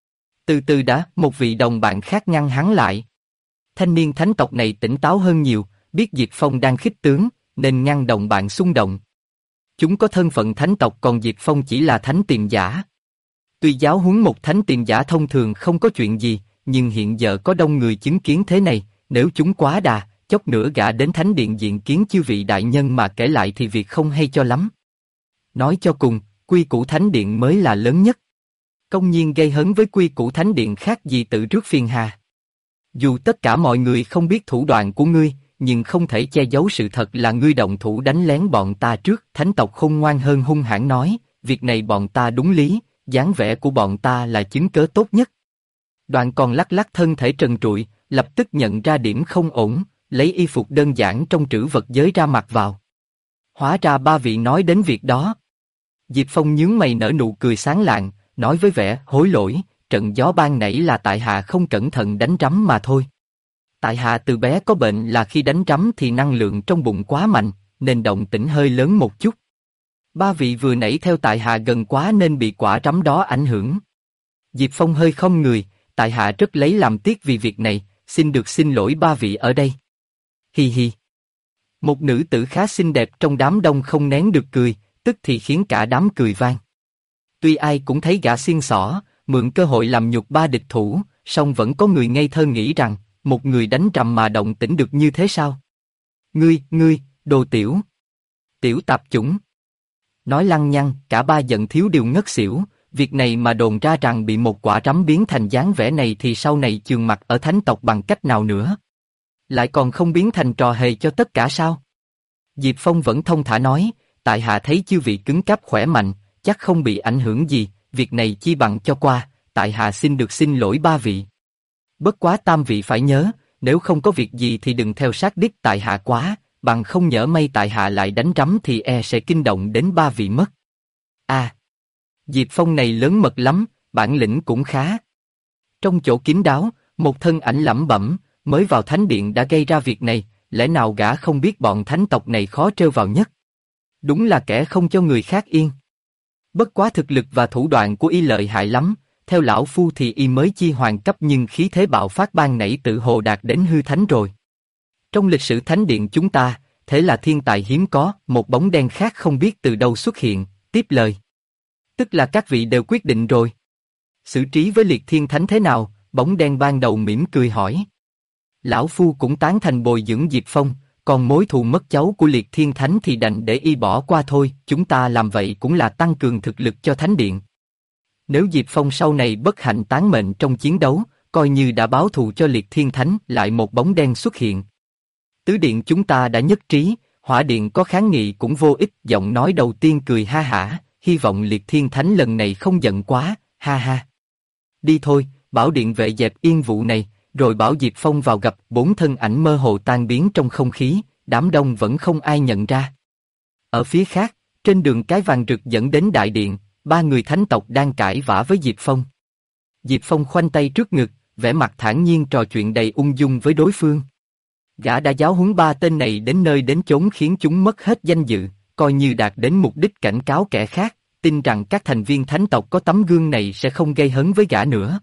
Từ từ đã, một vị đồng bạn khác ngăn hắn lại. Thanh niên thánh tộc này tỉnh táo hơn nhiều, biết Diệp Phong đang khích tướng, nên ngăn đồng bạn xung động. Chúng có thân phận thánh tộc còn Diệp Phong chỉ là thánh tiền giả. Tuy giáo huấn một thánh tiền giả thông thường không có chuyện gì, nhưng hiện giờ có đông người chứng kiến thế này, nếu chúng quá đà, chốc nữa gã đến thánh điện diện kiến chư vị đại nhân mà kể lại thì việc không hay cho lắm. Nói cho cùng, quy củ thánh điện mới là lớn nhất. Công nhiên gây hấn với quy củ thánh điện khác gì tự rước phiền hà. Dù tất cả mọi người không biết thủ đoạn của ngươi, nhưng không thể che giấu sự thật là ngươi động thủ đánh lén bọn ta trước. Thánh tộc khôn ngoan hơn hung hãn nói, việc này bọn ta đúng lý, dáng vẻ của bọn ta là chứng cớ tốt nhất. Đoạn còn lắc lắc thân thể trần trụi, lập tức nhận ra điểm không ổn, lấy y phục đơn giản trong trữ vật giới ra mặc vào. Hóa ra ba vị nói đến việc đó. Diệp Phong nhướng mày nở nụ cười sáng lạng, nói với vẻ hối lỗi, trận gió ban nãy là tại hạ không cẩn thận đánh trắm mà thôi. Tại hạ từ bé có bệnh là khi đánh trắm thì năng lượng trong bụng quá mạnh, nên động tĩnh hơi lớn một chút. Ba vị vừa nãy theo tại hạ gần quá nên bị quả trắm đó ảnh hưởng. Diệp Phong hơi khom người, tại hạ rất lấy làm tiếc vì việc này, xin được xin lỗi ba vị ở đây. Hi hi. Một nữ tử khá xinh đẹp trong đám đông không nén được cười, tức thì khiến cả đám cười vang. Tuy ai cũng thấy gã xiên xỏ, mượn cơ hội làm nhục ba địch thủ, song vẫn có người ngây thơ nghĩ rằng, một người đánh trầm mà động tĩnh được như thế sao? Ngươi, đồ tiểu. Tiểu tạp chủng. Nói lăng nhăng, cả ba giận thiếu điều ngất xỉu, việc này mà đồn ra rằng bị một quả trắm biến thành dáng vẻ này thì sau này chường mặt ở thánh tộc bằng cách nào nữa? Lại còn không biến thành trò hề cho tất cả sao? Diệp Phong vẫn thông thả nói, tại hạ thấy chư vị cứng cáp khỏe mạnh, chắc không bị ảnh hưởng gì, việc này chi bằng cho qua, tại hạ xin được xin lỗi ba vị. Bất quá tam vị phải nhớ, nếu không có việc gì thì đừng theo sát đích tại hạ quá, bằng không nhỡ may tại hạ lại đánh trắm thì sẽ kinh động đến ba vị mất. Diệp Phong này lớn mật lắm, bản lĩnh cũng khá. Trong chỗ kín đáo, một thân ảnh lẩm bẩm, mới vào thánh điện đã gây ra việc này, lẽ nào gã không biết bọn thánh tộc này khó trêu vào nhất? Đúng là kẻ không cho người khác yên. Bất quá thực lực và thủ đoạn của y lợi hại lắm, theo lão phu thì y mới chi hoàng cấp nhưng khí thế bạo phát ban nãy tự hồ đạt đến hư thánh rồi. Trong lịch sử thánh điện chúng ta, thế là thiên tài hiếm có, một bóng đen khác không biết từ đâu xuất hiện, tiếp lời. Tức là các vị đều quyết định rồi. Xử trí với liệt thiên thánh thế nào? Bóng đen ban đầu mỉm cười hỏi. Lão phu cũng tán thành bồi dưỡng Diệp Phong, còn mối thù mất cháu của liệt thiên thánh thì đành để y bỏ qua thôi, chúng ta làm vậy cũng là tăng cường thực lực cho thánh điện. Nếu Diệp Phong sau này bất hạnh tán mệnh trong chiến đấu, coi như đã báo thù cho liệt thiên thánh. Lại một bóng đen xuất hiện. Tứ điện chúng ta đã nhất trí, hỏa điện có kháng nghị cũng vô ích. Giọng nói đầu tiên cười ha hả, hy vọng liệt thiên thánh lần này không giận quá, ha ha. Đi thôi, bảo điện vệ dẹp yên vụ này, rồi bảo Diệp Phong vào gặp. Bốn thân ảnh mơ hồ tan biến trong không khí, đám đông vẫn không ai nhận ra. Ở phía khác, trên đường cái vàng rực dẫn đến đại điện, ba người thánh tộc đang cãi vã với Diệp Phong. Diệp Phong khoanh tay trước ngực, vẻ mặt thản nhiên trò chuyện đầy ung dung với đối phương. Gã đã giáo huấn ba tên này đến nơi đến chốn khiến chúng mất hết danh dự, coi như đạt đến mục đích cảnh cáo kẻ khác, tin rằng các thành viên thánh tộc có tấm gương này sẽ không gây hấn với gã nữa.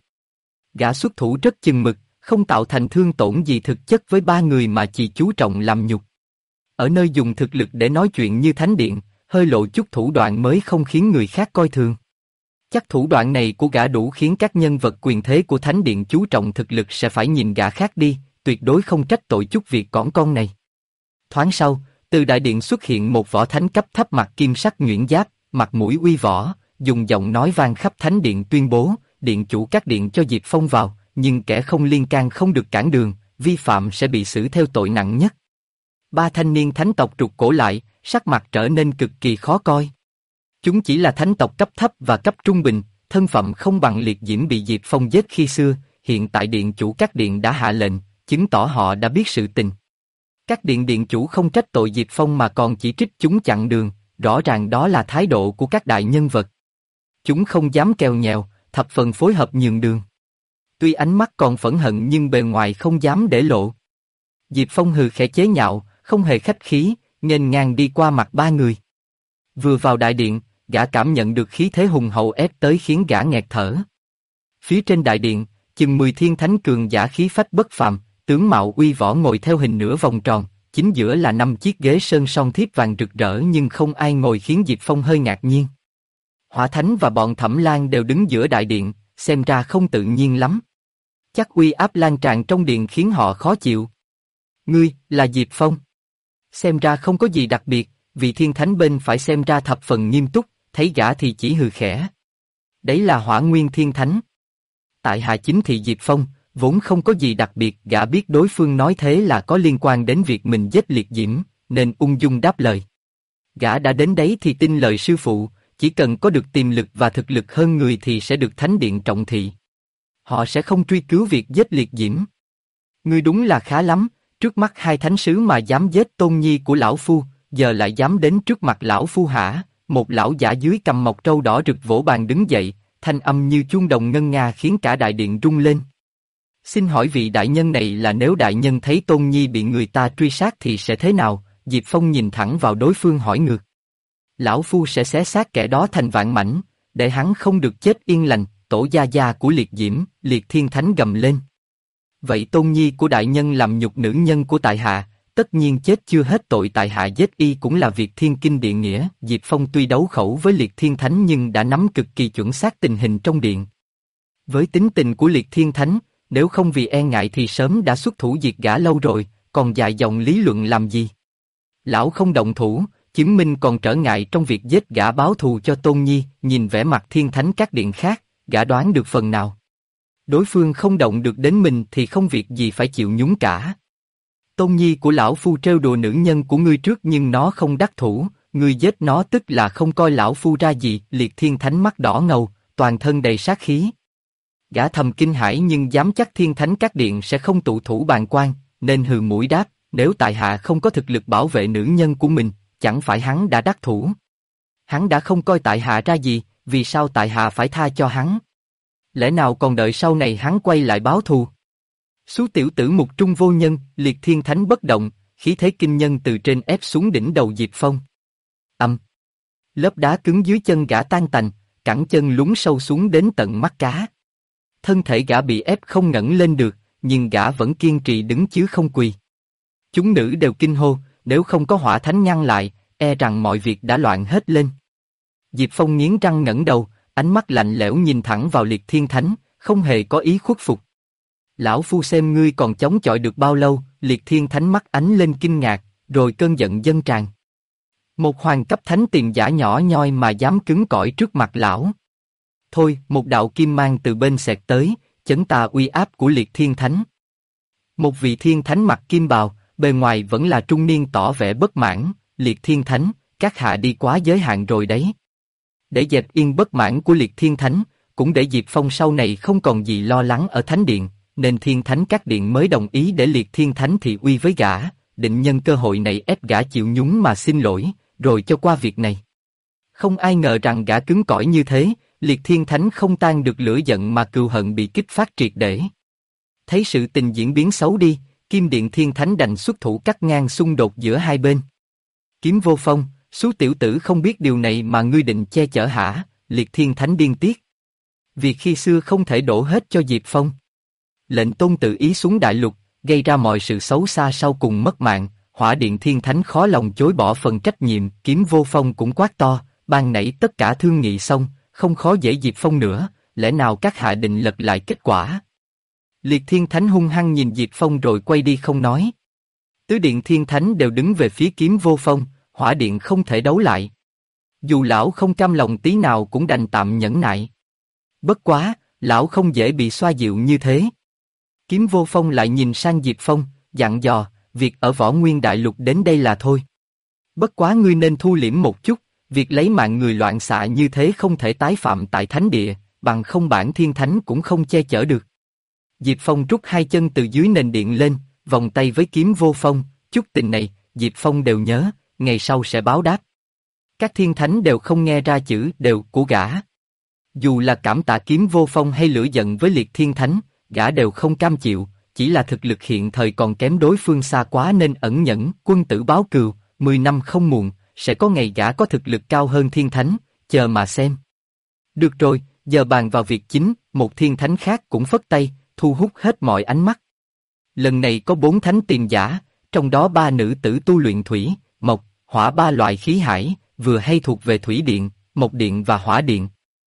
Gã xuất thủ rất chừng mực, không tạo thành thương tổn gì thực chất với ba người mà chỉ chú trọng làm nhục. Ở nơi dùng thực lực để nói chuyện như thánh điện, hơi lộ chút thủ đoạn mới không khiến người khác coi thường. Chắc thủ đoạn này của gã đủ khiến các nhân vật quyền thế của thánh điện chú trọng thực lực sẽ phải nhìn gã khác đi, tuyệt đối không trách tội chút việc cỏn con này. Thoáng sau, từ đại điện xuất hiện một võ thánh cấp thấp mặc kim sắc nhuyễn giáp, mặt mũi uy võ, dùng giọng nói vang khắp thánh điện tuyên bố, điện chủ các điện cho Diệp Phong vào, nhưng kẻ không liên can không được cản đường, vi phạm sẽ bị xử theo tội nặng nhất. Ba thanh niên thánh tộc rụt cổ lại, sắc mặt trở nên cực kỳ khó coi. Chúng chỉ là thánh tộc cấp thấp và cấp trung bình, thân phận không bằng liệt diễm bị Diệp Phong giết khi xưa, hiện tại điện chủ các điện đã hạ lệnh, chứng tỏ họ đã biết sự tình. Các điện điện chủ không trách tội Diệp Phong mà còn chỉ trích chúng chặn đường, rõ ràng đó là thái độ của các đại nhân vật. Chúng không dám kèo nhèo, thập phần phối hợp nhường đường. Tuy ánh mắt còn phẫn hận nhưng bề ngoài không dám để lộ. Diệp Phong hừ khẽ chế nhạo, không hề khách khí, nghênh ngang đi qua mặt ba người. Vừa vào đại điện, gã cảm nhận được khí thế hùng hậu ép tới khiến gã nghẹt thở. Phía trên đại điện, chừng 10 thiên thánh cường giả khí phách bất phàm, tướng mạo uy võ ngồi theo hình nửa vòng tròn, chính giữa là 5 chiếc ghế sơn son thiếp vàng rực rỡ nhưng không ai ngồi khiến Diệp Phong hơi ngạc nhiên. Hỏa Thánh và bọn Thẩm Lan đều đứng giữa đại điện, xem ra không tự nhiên lắm. Chắc uy áp lan tràn trong điện khiến họ khó chịu. Ngươi, là Diệp Phong. Xem ra không có gì đặc biệt, vị thiên thánh bên phải xem ra thập phần nghiêm túc, thấy gã thì chỉ hừ khẽ. Đấy là Hỏa Nguyên Thiên Thánh. Tại hạ chính thị Diệp Phong, vốn không có gì đặc biệt, gã biết đối phương nói thế là có liên quan đến việc mình giết Liệt Diễm, nên ung dung đáp lời. Gã đã đến đấy thì tin lời sư phụ, chỉ cần có được tiềm lực và thực lực hơn người thì sẽ được Thánh Điện trọng thị. Họ sẽ không truy cứu việc giết Liệt Diễm. Ngươi đúng là khá lắm, trước mắt hai thánh sứ mà dám giết tôn nhi của lão phu, giờ lại dám đến trước mặt lão phu hả? Một lão giả dưới cầm mọc trâu đỏ rực vỗ bàn đứng dậy, thanh âm như chuông đồng ngân nga khiến cả đại điện rung lên. Xin hỏi vị đại nhân này là nếu đại nhân thấy tôn nhi bị người ta truy sát thì sẽ thế nào? Diệp Phong nhìn thẳng vào đối phương hỏi ngược. Lão phu sẽ xé xác kẻ đó thành vạn mảnh, để hắn không được chết yên lành. Tổ gia gia của Liệt Diễm, Liệt Thiên Thánh gầm lên. Vậy tôn nhi của đại nhân làm nhục nữ nhân của tại hạ, tất nhiên chết chưa hết tội, tại hạ giết y cũng là việc thiên kinh địa nghĩa. Diệp Phong tuy đấu khẩu với Liệt Thiên Thánh nhưng đã nắm cực kỳ chuẩn xác tình hình trong điện. Với tính tình của Liệt Thiên Thánh, nếu không vì e ngại thì sớm đã xuất thủ diệt gã lâu rồi, còn dài dòng lý luận làm gì? Lão không động thủ, chứng minh còn trở ngại trong việc giết gã báo thù cho tôn nhi. Nhìn vẻ mặt Thiên Thánh các điện khác, gã đoán được phần nào. Đối phương không động được đến mình thì không việc gì phải chịu nhúng cả. Tôn nhi của lão phu trêu đùa nữ nhân của ngươi trước nhưng nó không đắc thủ, ngươi giết nó tức là không coi lão phu ra gì. Liệt Thiên Thánh mắt đỏ ngầu, toàn thân đầy sát khí. Gã thầm kinh hãi nhưng dám chắc Thiên Thánh các điện sẽ không tụ thủ bàn quan, nên hừ mũi đáp, nếu tại hạ không có thực lực bảo vệ nữ nhân của mình, chẳng phải hắn đã đắc thủ. Hắn đã không coi tại hạ ra gì, vì sao tại hạ phải tha cho hắn? Lẽ nào còn đợi sau này hắn quay lại báo thù? Xú tiểu tử mục trung vô nhân. Liệt Thiên Thánh bất động, khí thế kinh nhân từ trên ép xuống đỉnh đầu Diệp Phong. Lớp đá cứng dưới chân gã tan tành, cẳng chân lún sâu xuống đến tận mắt cá. Thân thể gã bị ép không ngẩng lên được, nhưng gã vẫn kiên trì đứng chứ không quỳ. Chúng nữ đều kinh hô, nếu không có Hỏa Thánh ngăn lại, e rằng mọi việc đã loạn hết lên. Diệp Phong nghiến răng ngẩng đầu, ánh mắt lạnh lẽo nhìn thẳng vào Liệt Thiên Thánh, không hề có ý khuất phục. Lão phu xem ngươi còn chống chọi được bao lâu? Liệt Thiên Thánh mắt ánh lên kinh ngạc, rồi cơn giận dâng tràn. Một hoàng cấp thánh tiền giả nhỏ nhoi mà dám cứng cỏi trước mặt lão. Thôi, một đạo kim mang từ bên xẹt tới, chấn tà uy áp của Liệt Thiên Thánh. Một vị thiên thánh mặc kim bào, bề ngoài vẫn là trung niên tỏ vẻ bất mãn. Liệt Thiên Thánh, các hạ đi quá giới hạn rồi đấy. Để dẹp yên bất mãn của Liệt Thiên Thánh, cũng để Diệp Phong sau này không còn gì lo lắng ở Thánh Điện, nên Thiên Thánh các điện mới đồng ý để Liệt Thiên Thánh thị uy với gã, định nhân cơ hội này ép gã chịu nhún mà xin lỗi, rồi cho qua việc này. Không ai ngờ rằng gã cứng cỏi như thế, Liệt Thiên Thánh không tan được lửa giận mà cừu hận bị kích phát triệt để. Thấy sự tình diễn biến xấu đi, Kim Điện Thiên Thánh đành xuất thủ cắt ngang xung đột giữa hai bên. Kiếm Vô Phong, xú tiểu tử không biết điều này mà ngươi định che chở hả? Liệt Thiên Thánh điên tiết. Việc khi xưa không thể đổ hết cho Diệp Phong. Lệnh tôn tự ý xuống đại lục, gây ra mọi sự xấu xa sau cùng mất mạng. Hỏa Điện Thiên Thánh khó lòng chối bỏ phần trách nhiệm. Kiếm Vô Phong cũng quát to, ban nãy tất cả thương nghị xong, không khó dễ Diệp Phong nữa, lẽ nào các hạ định lật lại kết quả? Liệt Thiên Thánh hung hăng nhìn Diệp Phong rồi quay đi không nói. Tứ Điện Thiên Thánh đều đứng về phía Kiếm Vô Phong, Hỏa Điện không thể đấu lại. Dù lão không cam lòng tí nào cũng đành tạm nhẫn nại. Bất quá, lão không dễ bị xoa dịu như thế. Kiếm Vô Phong lại nhìn sang Diệp Phong, dặn dò, việc ở Võ Nguyên Đại Lục đến đây là thôi. Bất quá ngươi nên thu liễm một chút, việc lấy mạng người loạn xạ như thế không thể tái phạm tại Thánh Địa, bằng không bản Thiên Thánh cũng không che chở được. Diệp Phong rút hai chân từ dưới nền điện lên, vòng tay với Kiếm Vô Phong, chút tình này, Diệp Phong đều nhớ, ngày sau sẽ báo đáp. Các thiên thánh đều không nghe ra chữ đều của gã. Dù là cảm tạ Kiếm Vô Phong hay lửa giận với Liệt Thiên Thánh, gã đều không cam chịu, chỉ là thực lực hiện thời còn kém đối phương xa quá nên ẩn nhẫn, quân tử báo cừu, 10 năm không muộn, sẽ có ngày gã có thực lực cao hơn thiên thánh, chờ mà xem. Được rồi, giờ bàn vào việc chính, một thiên thánh khác cũng phất tay, thu hút hết mọi ánh mắt. Lần này có 4 thánh tiền giả, trong đó 3 nữ tử tu luyện thủy, mộc, hỏa 3 loại khí hải, vừa hay thuộc về thủy điện, mộc điện và hỏa điện.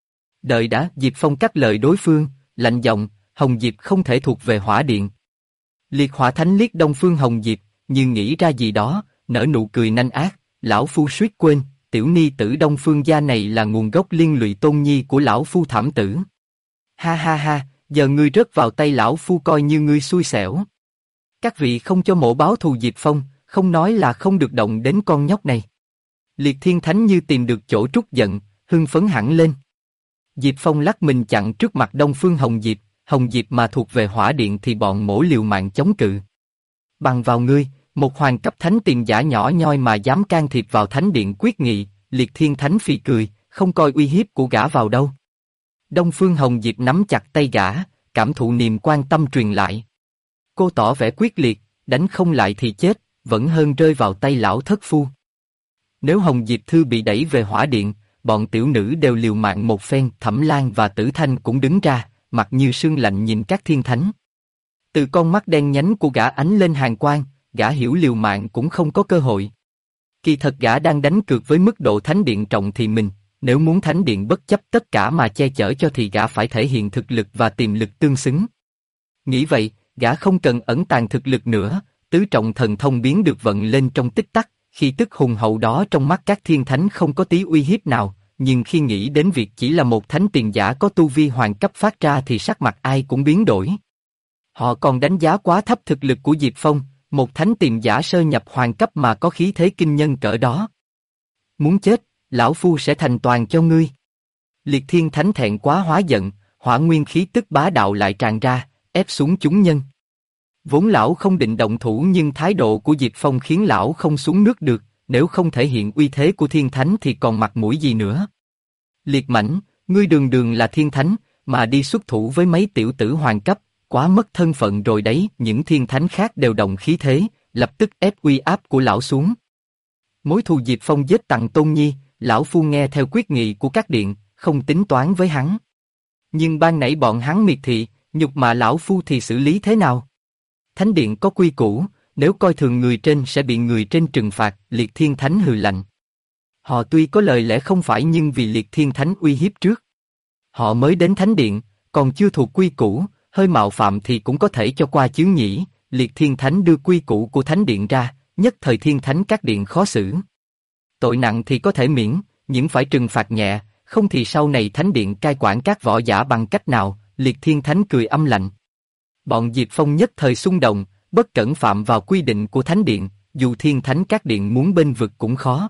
Đợi đã, Diệp Phong cắt lời đối phương, lạnh giọng, Hồng Diệp không thể thuộc về hỏa điện. Liệt hỏa thánh liếc Đông Phương Hồng Diệp, như nghĩ ra gì đó, nở nụ cười nanh ác, lão phu suýt quên, tiểu ni tử Đông Phương gia này là nguồn gốc liên lụy tôn nhi của lão phu thảm tử. Ha ha ha, giờ ngươi rớt vào tay lão phu coi như ngươi xui xẻo. Các vị không cho mổ báo thù Diệp Phong, không nói là không được động đến con nhóc này. Liệt Thiên Thánh như tìm được chỗ trút giận, hưng phấn hẳn lên. Diệp Phong lắc mình chặn trước mặt Đông Phương Hồng Diệp mà thuộc về hỏa điện thì bọn mổ liều mạng chống cự. Bằng vào ngươi, một hoàng cấp thánh tiền giả nhỏ nhoi mà dám can thiệp vào thánh điện quyết nghị, Liệt Thiên Thánh phì cười, không coi uy hiếp của gã vào đâu. Đông Phương Hồng Diệp nắm chặt tay gã, cảm thụ niềm quan tâm truyền lại. Cô tỏ vẻ quyết liệt, đánh không lại thì chết, vẫn hơn rơi vào tay lão thất phu. Nếu Hồng Diệp Thư bị đẩy về hỏa điện, bọn tiểu nữ đều liều mạng một phen, Thẩm Lan và Tử Thanh cũng đứng ra, mặt như sương lạnh nhìn các thiên thánh. Từ con mắt đen nhánh của gã ánh lên hàn quang, gã hiểu liều mạng cũng không có cơ hội. Kỳ thật gã đang đánh cược với mức độ thánh điện trọng thì mình, nếu muốn thánh điện bất chấp tất cả mà che chở cho thì gã phải thể hiện thực lực và tiềm lực tương xứng. Nghĩ vậy, gã không cần ẩn tàng thực lực nữa, tứ trọng thần thông biến được vận lên trong tích tắc, khi tức hùng hậu đó trong mắt các thiên thánh không có tí uy hiếp nào, nhưng khi nghĩ đến việc chỉ là một thánh tiền giả có tu vi hoàng cấp phát ra thì sắc mặt ai cũng biến đổi. Họ còn đánh giá quá thấp thực lực của Diệp Phong, một thánh tiền giả sơ nhập hoàng cấp mà có khí thế kinh nhân cỡ đó. Muốn chết, lão phu sẽ thành toàn cho ngươi. Liệt Thiên Thánh thẹn quá hóa giận, hỏa nguyên khí tức bá đạo lại tràn ra, ép xuống chúng nhân. Vốn lão không định động thủ nhưng thái độ của Diệp Phong khiến lão không xuống nước được, nếu không thể hiện uy thế của Thiên Thánh thì còn mặt mũi gì nữa. Liệt Mãnh, ngươi đường đường là Thiên Thánh, mà đi xuất thủ với mấy tiểu tử hoàng cấp, quá mất thân phận rồi đấy. Những Thiên Thánh khác đều động khí thế, lập tức ép uy áp của lão xuống. Mối thù Diệp Phong giết Tặng Tôn Nhi, lão phu nghe theo quyết nghị của các điện, không tính toán với hắn. Nhưng ban nãy bọn hắn miệt thị, nhục mạ lão phu thì xử lý thế nào? Thánh điện có quy củ, nếu coi thường người trên sẽ bị người trên trừng phạt. Liệt Thiên Thánh hừ lạnh. Họ tuy có lời lẽ không phải nhưng vì Liệt Thiên Thánh uy hiếp trước. Họ mới đến thánh điện, còn chưa thuộc quy củ, hơi mạo phạm thì cũng có thể cho qua chứ nhỉ. Liệt Thiên Thánh đưa quy củ của thánh điện ra, nhất thời Thiên Thánh các điện khó xử. Tội nặng thì có thể miễn, nhưng phải trừng phạt nhẹ, không thì sau này thánh điện cai quản các võ giả bằng cách nào? Liệt Thiên Thánh cười âm lạnh. Bọn Diệp Phong nhất thời xung động, bất cẩn phạm vào quy định của thánh điện, dù Thiên Thánh các điện muốn bênh vực cũng khó.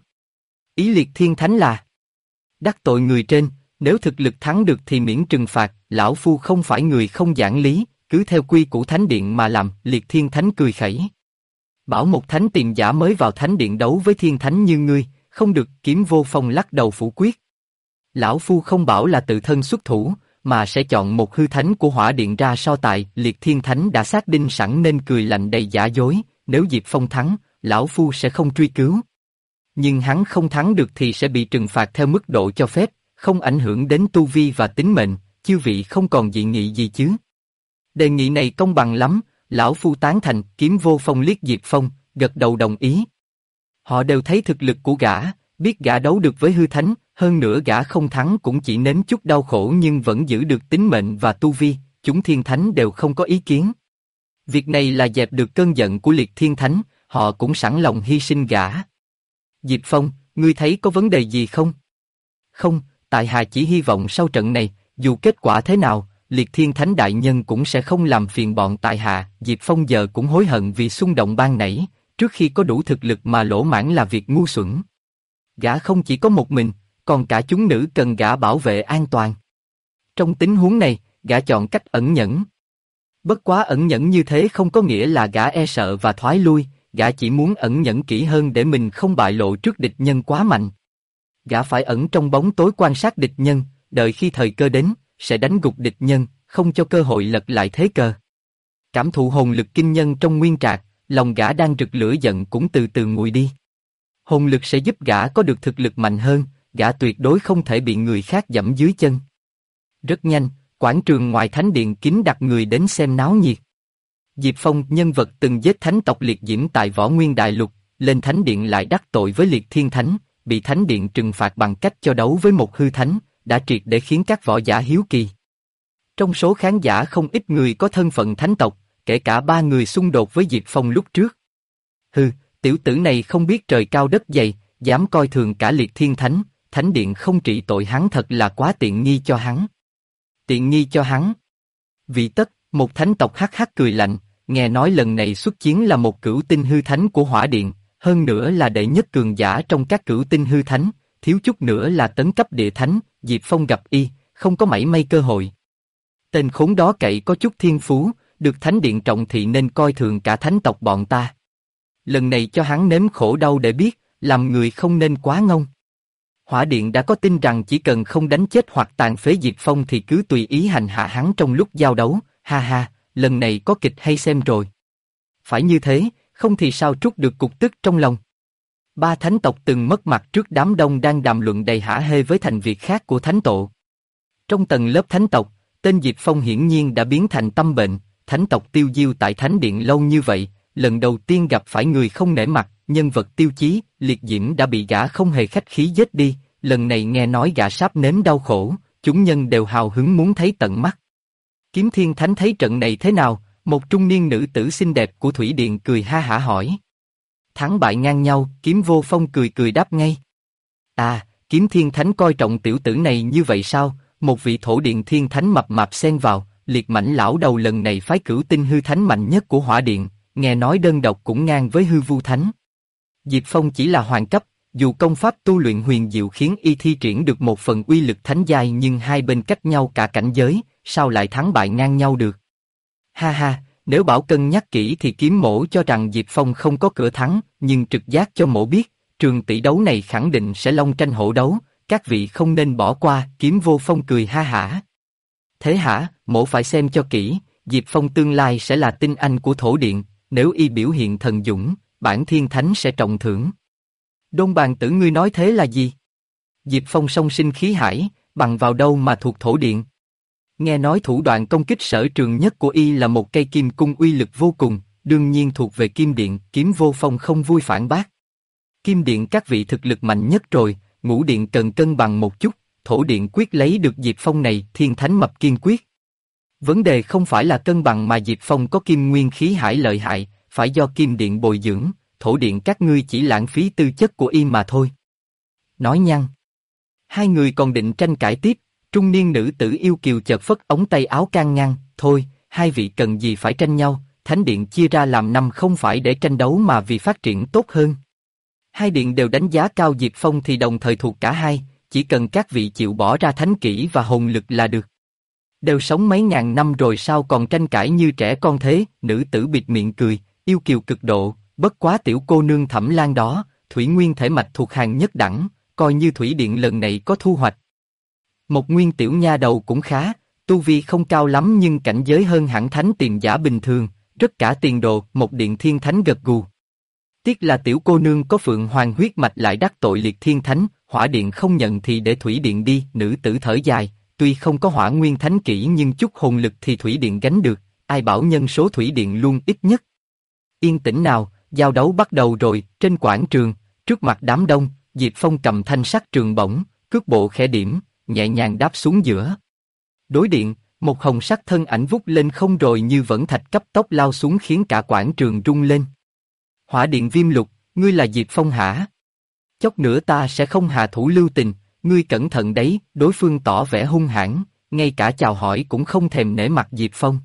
Ý Liệt Thiên Thánh là đắc tội người trên, nếu thực lực thắng được thì miễn trừng phạt. Lão phu không phải người không giảng lý, cứ theo quy của thánh điện mà làm. Liệt Thiên Thánh cười khẩy. Bảo một thánh tiền giả mới vào thánh điện đấu với Thiên Thánh như ngươi, không được. Kiếm Vô Phong lắc đầu phủ quyết. Lão phu không bảo là tự thân xuất thủ, mà sẽ chọn một hư thánh của hỏa điện ra so tài. Liệt Thiên Thánh đã xác định sẵn nên cười lạnh đầy giả dối, nếu Diệp Phong thắng, lão phu sẽ không truy cứu. Nhưng hắn không thắng được thì sẽ bị trừng phạt theo mức độ cho phép, không ảnh hưởng đến tu vi và tính mệnh. Chư vị không còn dị nghị gì chứ? Đề nghị này công bằng lắm, lão phu tán thành. Kiếm Vô Phong liếc Diệp Phong, gật đầu đồng ý. Họ đều thấy thực lực của gã, biết gã đấu được với hư thánh, hơn nữa gã không thắng cũng chỉ nếm chút đau khổ nhưng vẫn giữ được tính mệnh và tu vi, chúng Thiên Thánh đều không có ý kiến. Việc này là dẹp được cơn giận của Liệt Thiên Thánh, họ cũng sẵn lòng hy sinh gã. Diệp Phong, ngươi thấy có vấn đề gì không? Không, tại hạ chỉ hy vọng sau trận này, dù kết quả thế nào, Liệt Thiên Thánh đại nhân cũng sẽ không làm phiền bọn tại hạ. Diệp Phong giờ cũng hối hận vì xung động ban nãy, trước khi có đủ thực lực mà lỗ mãng là việc ngu xuẩn. Gã không chỉ có một mình, còn cả chúng nữ cần gã bảo vệ an toàn. Trong tình huống này, gã chọn cách ẩn nhẫn. Bất quá ẩn nhẫn như thế không có nghĩa là gã e sợ và thoái lui, gã chỉ muốn ẩn nhẫn kỹ hơn để mình không bại lộ trước địch nhân quá mạnh. Gã phải ẩn trong bóng tối quan sát địch nhân, đợi khi thời cơ đến, sẽ đánh gục địch nhân, không cho cơ hội lật lại thế cờ. Cảm thụ hồn lực kinh nhân trong nguyên trạc, lòng gã đang rực lửa giận cũng từ từ nguội đi. Hồn lực sẽ giúp gã có được thực lực mạnh hơn, gã tuyệt đối không thể bị người khác giẫm dưới chân. Rất nhanh, quảng trường ngoài thánh điện kín đặt người đến xem náo nhiệt. Diệp Phong, nhân vật từng giết thánh tộc liệt diễm tại Võ Nguyên Đại Lục, lên thánh điện lại đắc tội với liệt thiên thánh, bị thánh điện trừng phạt bằng cách cho đấu với một hư thánh, đã triệt để khiến các võ giả hiếu kỳ. Trong số khán giả không ít người có thân phận thánh tộc, kể cả 3 người xung đột với Diệp Phong lúc trước. Hừ, tiểu tử này không biết trời cao đất dày, dám coi thường cả liệt thiên thánh, thánh điện không trị tội hắn thật là quá tiện nghi cho hắn. Tiện nghi cho hắn. Vị Tất, một thánh tộc hắc hắc cười lạnh, nghe nói lần này xuất chiến là một cửu tinh hư thánh của hỏa điện, hơn nữa là đệ nhất cường giả trong các cửu tinh hư thánh, thiếu chút nữa là tấn cấp địa thánh, Diệp Phong gặp y, không có mảy may cơ hội. Tên khốn đó cậy có chút thiên phú, được thánh điện trọng thị nên coi thường cả thánh tộc bọn ta. Lần này cho hắn nếm khổ đau để biết, làm người không nên quá ngông. Hỏa điện đã có tin rằng chỉ cần không đánh chết hoặc tàn phế Diệp Phong thì cứ tùy ý hành hạ hắn trong lúc giao đấu, ha ha, lần này có kịch hay xem rồi. Phải như thế, không thì sao trút được cục tức trong lòng. 3 thánh tộc từng mất mặt trước đám đông đang đàm luận đầy hả hê với thành việc khác của thánh tộ. Trong tầng lớp thánh tộc, tên Diệp Phong hiển nhiên đã biến thành tâm bệnh, thánh tộc tiêu diêu tại thánh điện lâu như vậy, lần đầu tiên gặp phải người không nể mặt, nhân vật tiêu chí, liệt diễm đã bị gã không hề khách khí giết đi, lần này nghe nói gã sắp nếm đau khổ, chúng nhân đều hào hứng muốn thấy tận mắt. Kiếm Thiên Thánh thấy trận này thế nào? Một trung niên nữ tử xinh đẹp của Thủy Điện cười ha hả hỏi. Thắng bại ngang nhau, Kiếm Vô Phong cười cười đáp ngay. À, Kiếm Thiên Thánh coi trọng tiểu tử này như vậy sao? Một vị Thổ Điện Thiên Thánh mập mạp xen vào, liệt mãnh lão đầu lần này phái cửu tinh hư thánh mạnh nhất của Hỏa Điện, nghe nói đơn độc cũng ngang với hư vu thánh. Diệp Phong chỉ là hoàng cấp, dù công pháp tu luyện huyền diệu khiến y thi triển được một phần uy lực thánh giai nhưng hai bên cách nhau cả cảnh giới, sao lại thắng bại ngang nhau được? Ha ha, nếu bảo cân nhắc kỹ thì Kiếm Mỗ cho rằng Diệp Phong không có cửa thắng, nhưng trực giác cho Mỗ biết, trường tỷ đấu này khẳng định sẽ long tranh hổ đấu, các vị không nên bỏ qua. Kiếm Vô Phong cười ha hả. Thế hả, Mỗ phải xem cho kỹ, Diệp Phong tương lai sẽ là tinh anh của Thổ Điện, nếu y biểu hiện thần dũng, bản Thiên Thánh sẽ trọng thưởng. Đôn bàn tử ngươi nói thế là gì? Diệp Phong song sinh khí hải, bằng vào đâu mà thuộc Thổ Điện? Nghe nói thủ đoạn công kích sở trường nhất của y là một cây kim cung uy lực vô cùng, đương nhiên thuộc về Kim Điện. Kiếm Vô Phong không vui phản bác. Kim Điện các vị thực lực mạnh nhất rồi, Ngũ Điện cần cân bằng một chút, Thổ Điện quyết lấy được Diệp Phong này, Thiên Thánh mập kiên quyết. Vấn đề không phải là cân bằng mà Diệp Phong có kim nguyên khí hải lợi hại, phải do Kim Điện bồi dưỡng, Thổ Điện các ngươi chỉ lãng phí tư chất của y mà thôi. Nói nhăng. Hai người còn định tranh cãi tiếp, trung niên nữ tử yêu kiều chợt phất ống tay áo can ngăn, thôi, hai vị cần gì phải tranh nhau, Thánh Điện chia ra làm 5 không phải để tranh đấu mà vì phát triển tốt hơn. Hai điện đều đánh giá cao Diệp Phong thì đồng thời thuộc cả hai, chỉ cần các vị chịu bỏ ra thánh kỹ và hồn lực là được. Đều sống mấy ngàn năm rồi sao còn tranh cãi như trẻ con thế? Nữ tử bịt miệng cười, yêu kiều cực độ, bất quá tiểu cô nương Thẩm Lan đó, thủy nguyên thể mạch thuộc hàng nhất đẳng, coi như Thủy Điện lần này có thu hoạch. Một nguyên tiểu nha đầu cũng khá, tu vi không cao lắm nhưng cảnh giới hơn hẳn thánh tiền giả bình thường, rất cả tiền đồ. Một Điện Thiên Thánh gật gù. Tiếc là tiểu cô nương có Phượng Hoàng huyết mạch lại đắc tội liệt thiên thánh, Hỏa Điện không nhận thì để Thủy Điện đi. Nữ tử thở dài, tuy không có Hỏa Nguyên Thánh kỹ nhưng chút hồn lực thì Thủy Điện gánh được, ai bảo nhân số Thủy Điện luôn ít nhất. Yên tĩnh nào, giao đấu bắt đầu rồi. Trên quảng trường, trước mặt đám đông, Diệp Phong cầm thanh sắc trường bổng, cước bộ khẽ điểm, nhẹ nhàng đáp xuống giữa. Đối điện, một hồng sắc thân ảnh vút lên không rồi như vẫn thạch cấp tốc lao xuống khiến cả quảng trường rung lên. Hỏa Điện Viêm Lục, ngươi là Diệp Phong hả? Chốc nữa ta sẽ không hạ thủ lưu tình, ngươi cẩn thận đấy. Đối phương tỏ vẻ hung hãn, ngay cả chào hỏi cũng không thèm nể mặt Diệp Phong.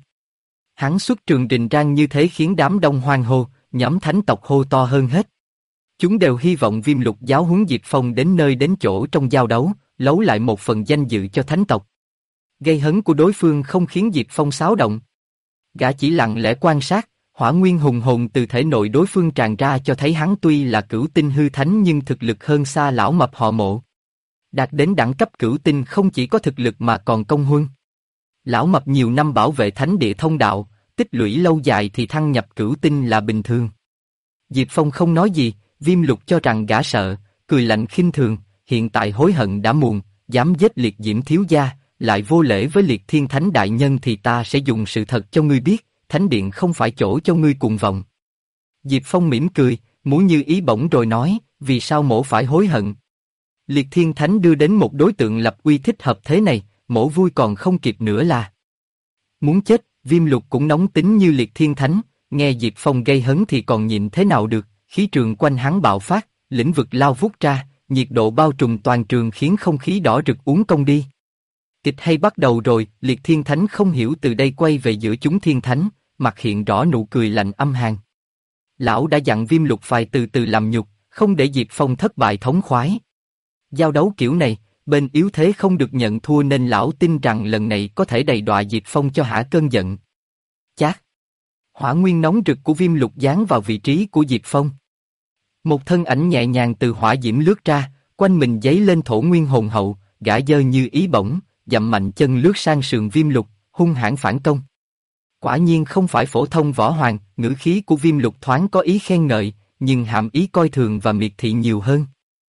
Hắn xuất trường rình rang như thế khiến đám đông hoan hô, nhóm thánh tộc hô to hơn hết. Chúng đều hy vọng Viêm Lục giáo huấn Diệp Phong đến nơi đến chỗ trong giao đấu, lấy lại một phần danh dự cho thánh tộc. Gây hấn của đối phương không khiến Diệp Phong xáo động. Gã chỉ lặng lẽ quan sát, hỏa nguyên hùng hồn từ thể nội đối phương tràn ra cho thấy hắn tuy là cửu tinh hư thánh nhưng thực lực hơn xa lão mập họ Mộ. Đạt đến đẳng cấp cửu tinh không chỉ có thực lực mà còn công huân. Lão mập nhiều năm bảo vệ thánh địa thông đạo, tích lũy lâu dài thì thăng nhập cửu tinh là bình thường. Diệp Phong không nói gì, Viêm Lục cho rằng gã sợ, cười lạnh khinh thường, hiện tại hối hận đã muộn, dám giết Liệt Diễm thiếu gia, lại vô lễ với Liệt Thiên Thánh đại nhân thì ta sẽ dùng sự thật cho ngươi biết, thánh điện không phải chỗ cho ngươi cuồng vọng. Diệp Phong mỉm cười, muốn như ý bỗng rồi nói, vì sao mỗ phải hối hận? Liệt Thiên Thánh đưa đến một đối tượng lập uy thích hợp thế này, mỗ vui còn không kịp nữa là. Muốn chết, Viêm Lục cũng nóng tính như Liệt Thiên Thánh, nghe Diệp Phong gây hấn thì còn nhịn thế nào được, khí trường quanh hắn bạo phát, lĩnh vực lao vút ra, nhiệt độ bao trùm toàn trường khiến không khí đỏ rực uốn cong đi. Kịch hay bắt đầu rồi, Liệt Thiên Thánh không hiểu từ đây quay về giữa chúng Thiên Thánh, mặt hiện rõ nụ cười lạnh âm hàn. Lão đã dặn Viêm Lục phải từ từ làm nhục, không để Diệp Phong thất bại thống khoái. Giao đấu kiểu này, bên yếu thế không được nhận thua nên lão tin rằng lần này có thể đầy đọa Diệp Phong cho hả cơn giận. Chát! Hỏa nguyên nóng rực của Viêm Lục giáng vào vị trí của Diệp Phong. Một thân ảnh nhẹ nhàng từ hỏa diễm lướt ra, quanh mình giấy lên thổ nguyên hồn hậu, gã giơ như ý bổng, dậm mạnh chân lướt sang sườn Viêm Lục, hung hãn phản công. Quả nhiên không phải phổ thông võ hoàng, ngữ khí của Viêm Lục thoáng có ý khen ngợi, nhưng hàm ý coi thường và miệt thị nhiều hơn.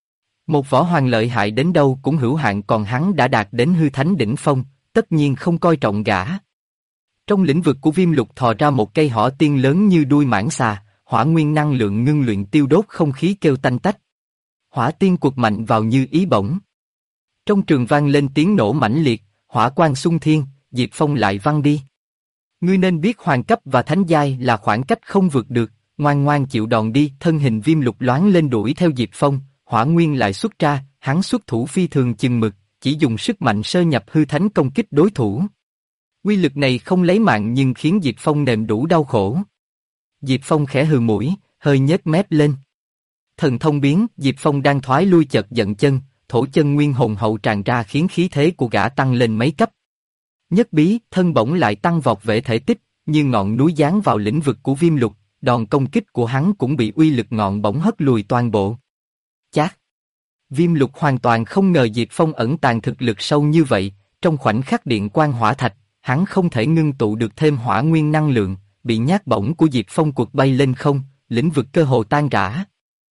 Một võ hoàng lợi hại đến đâu cũng hữu hạn, còn hắn đã đạt đến hư thánh đỉnh phong, tất nhiên không coi trọng gã. Trong lĩnh vực của Viêm Lục thò ra một cây hỏa tiên lớn như đuôi mãng xà, hỏa nguyên năng lượng ngưng luyện tiêu đốt không khí kêu tanh tách. Hỏa tiên quật mạnh vào như ý bổng. Trong trường vang lên tiếng nổ mãnh liệt, hỏa quang xung thiên, Diệp Phong lại văng đi. Ngươi nên biết hoàng cấp và thánh giai là khoảng cách không vượt được, ngoan ngoan chịu đòn đi. Thân hình Viêm Lục loáng lên đuổi theo Diệp Phong, hỏa nguyên lại xuất ra, hắn xuất thủ phi thường chừng mực, chỉ dùng sức mạnh sơ nhập hư thánh công kích đối thủ. Quy lực này không lấy mạng nhưng khiến Diệp Phong nếm đủ đau khổ. Diệp Phong khẽ hừ mũi, hơi nhếch mép lên. Thần thông biến, Diệp Phong đang thoái lui chợt giận chân, thổ chân nguyên hồn hậu tràn ra khiến khí thế của gã tăng lên mấy cấp. Nhất bí, thân bổng lại tăng vọt về thể tích, như ngọn núi giáng vào lĩnh vực của Viêm Lục, đòn công kích của hắn cũng bị uy lực ngọn bổng hất lùi toàn bộ. Chát! Viêm Lục hoàn toàn không ngờ Diệp Phong ẩn tàng thực lực sâu như vậy, trong khoảnh khắc điện quang hỏa thạch, hắn không thể ngưng tụ được thêm hỏa nguyên năng lượng, bị nhát bổng của Diệp Phong quật bay lên không, lĩnh vực cơ hồ tan rã.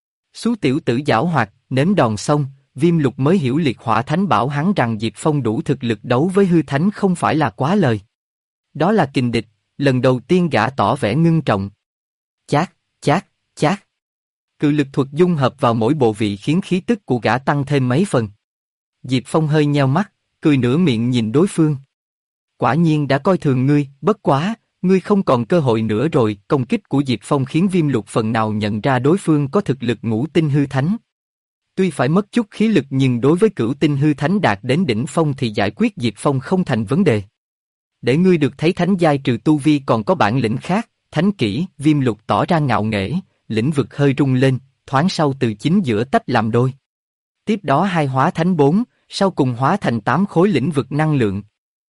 Xú tiểu tử giảo hoạt, nếm đòn xong, Viêm Lục mới hiểu Liệt Hỏa Thánh bảo hắn rằng Diệp Phong đủ thực lực đấu với hư thánh không phải là quá lời. Đó là kình địch, lần đầu tiên gã tỏ vẻ ngưng trọng. Chát, chát, chát. Cự lực thuật dung hợp vào mỗi bộ vị khiến khí tức của gã tăng thêm mấy phần. Diệp Phong hơi nheo mắt, cười nửa miệng nhìn đối phương. Quả nhiên đã coi thường ngươi, bất quá, ngươi không còn cơ hội nữa rồi. Công kích của Diệp Phong khiến Viêm Lục phần nào nhận ra đối phương có thực lực ngũ tinh hư thánh. Tuy phải mất chút khí lực nhưng đối với cửu tinh hư thánh đạt đến đỉnh phong thì giải quyết Diệp Phong không thành vấn đề. Để ngươi được thấy thánh giai trừ tu vi còn có bản lĩnh khác, thánh kỹ. Viêm Lục tỏ ra ngạo nghễ, lĩnh vực hơi rung lên, thoáng sau từ chính giữa tách làm đôi. Tiếp đó hai hóa thánh 4, sau cùng hóa thành 8 khối lĩnh vực năng lượng.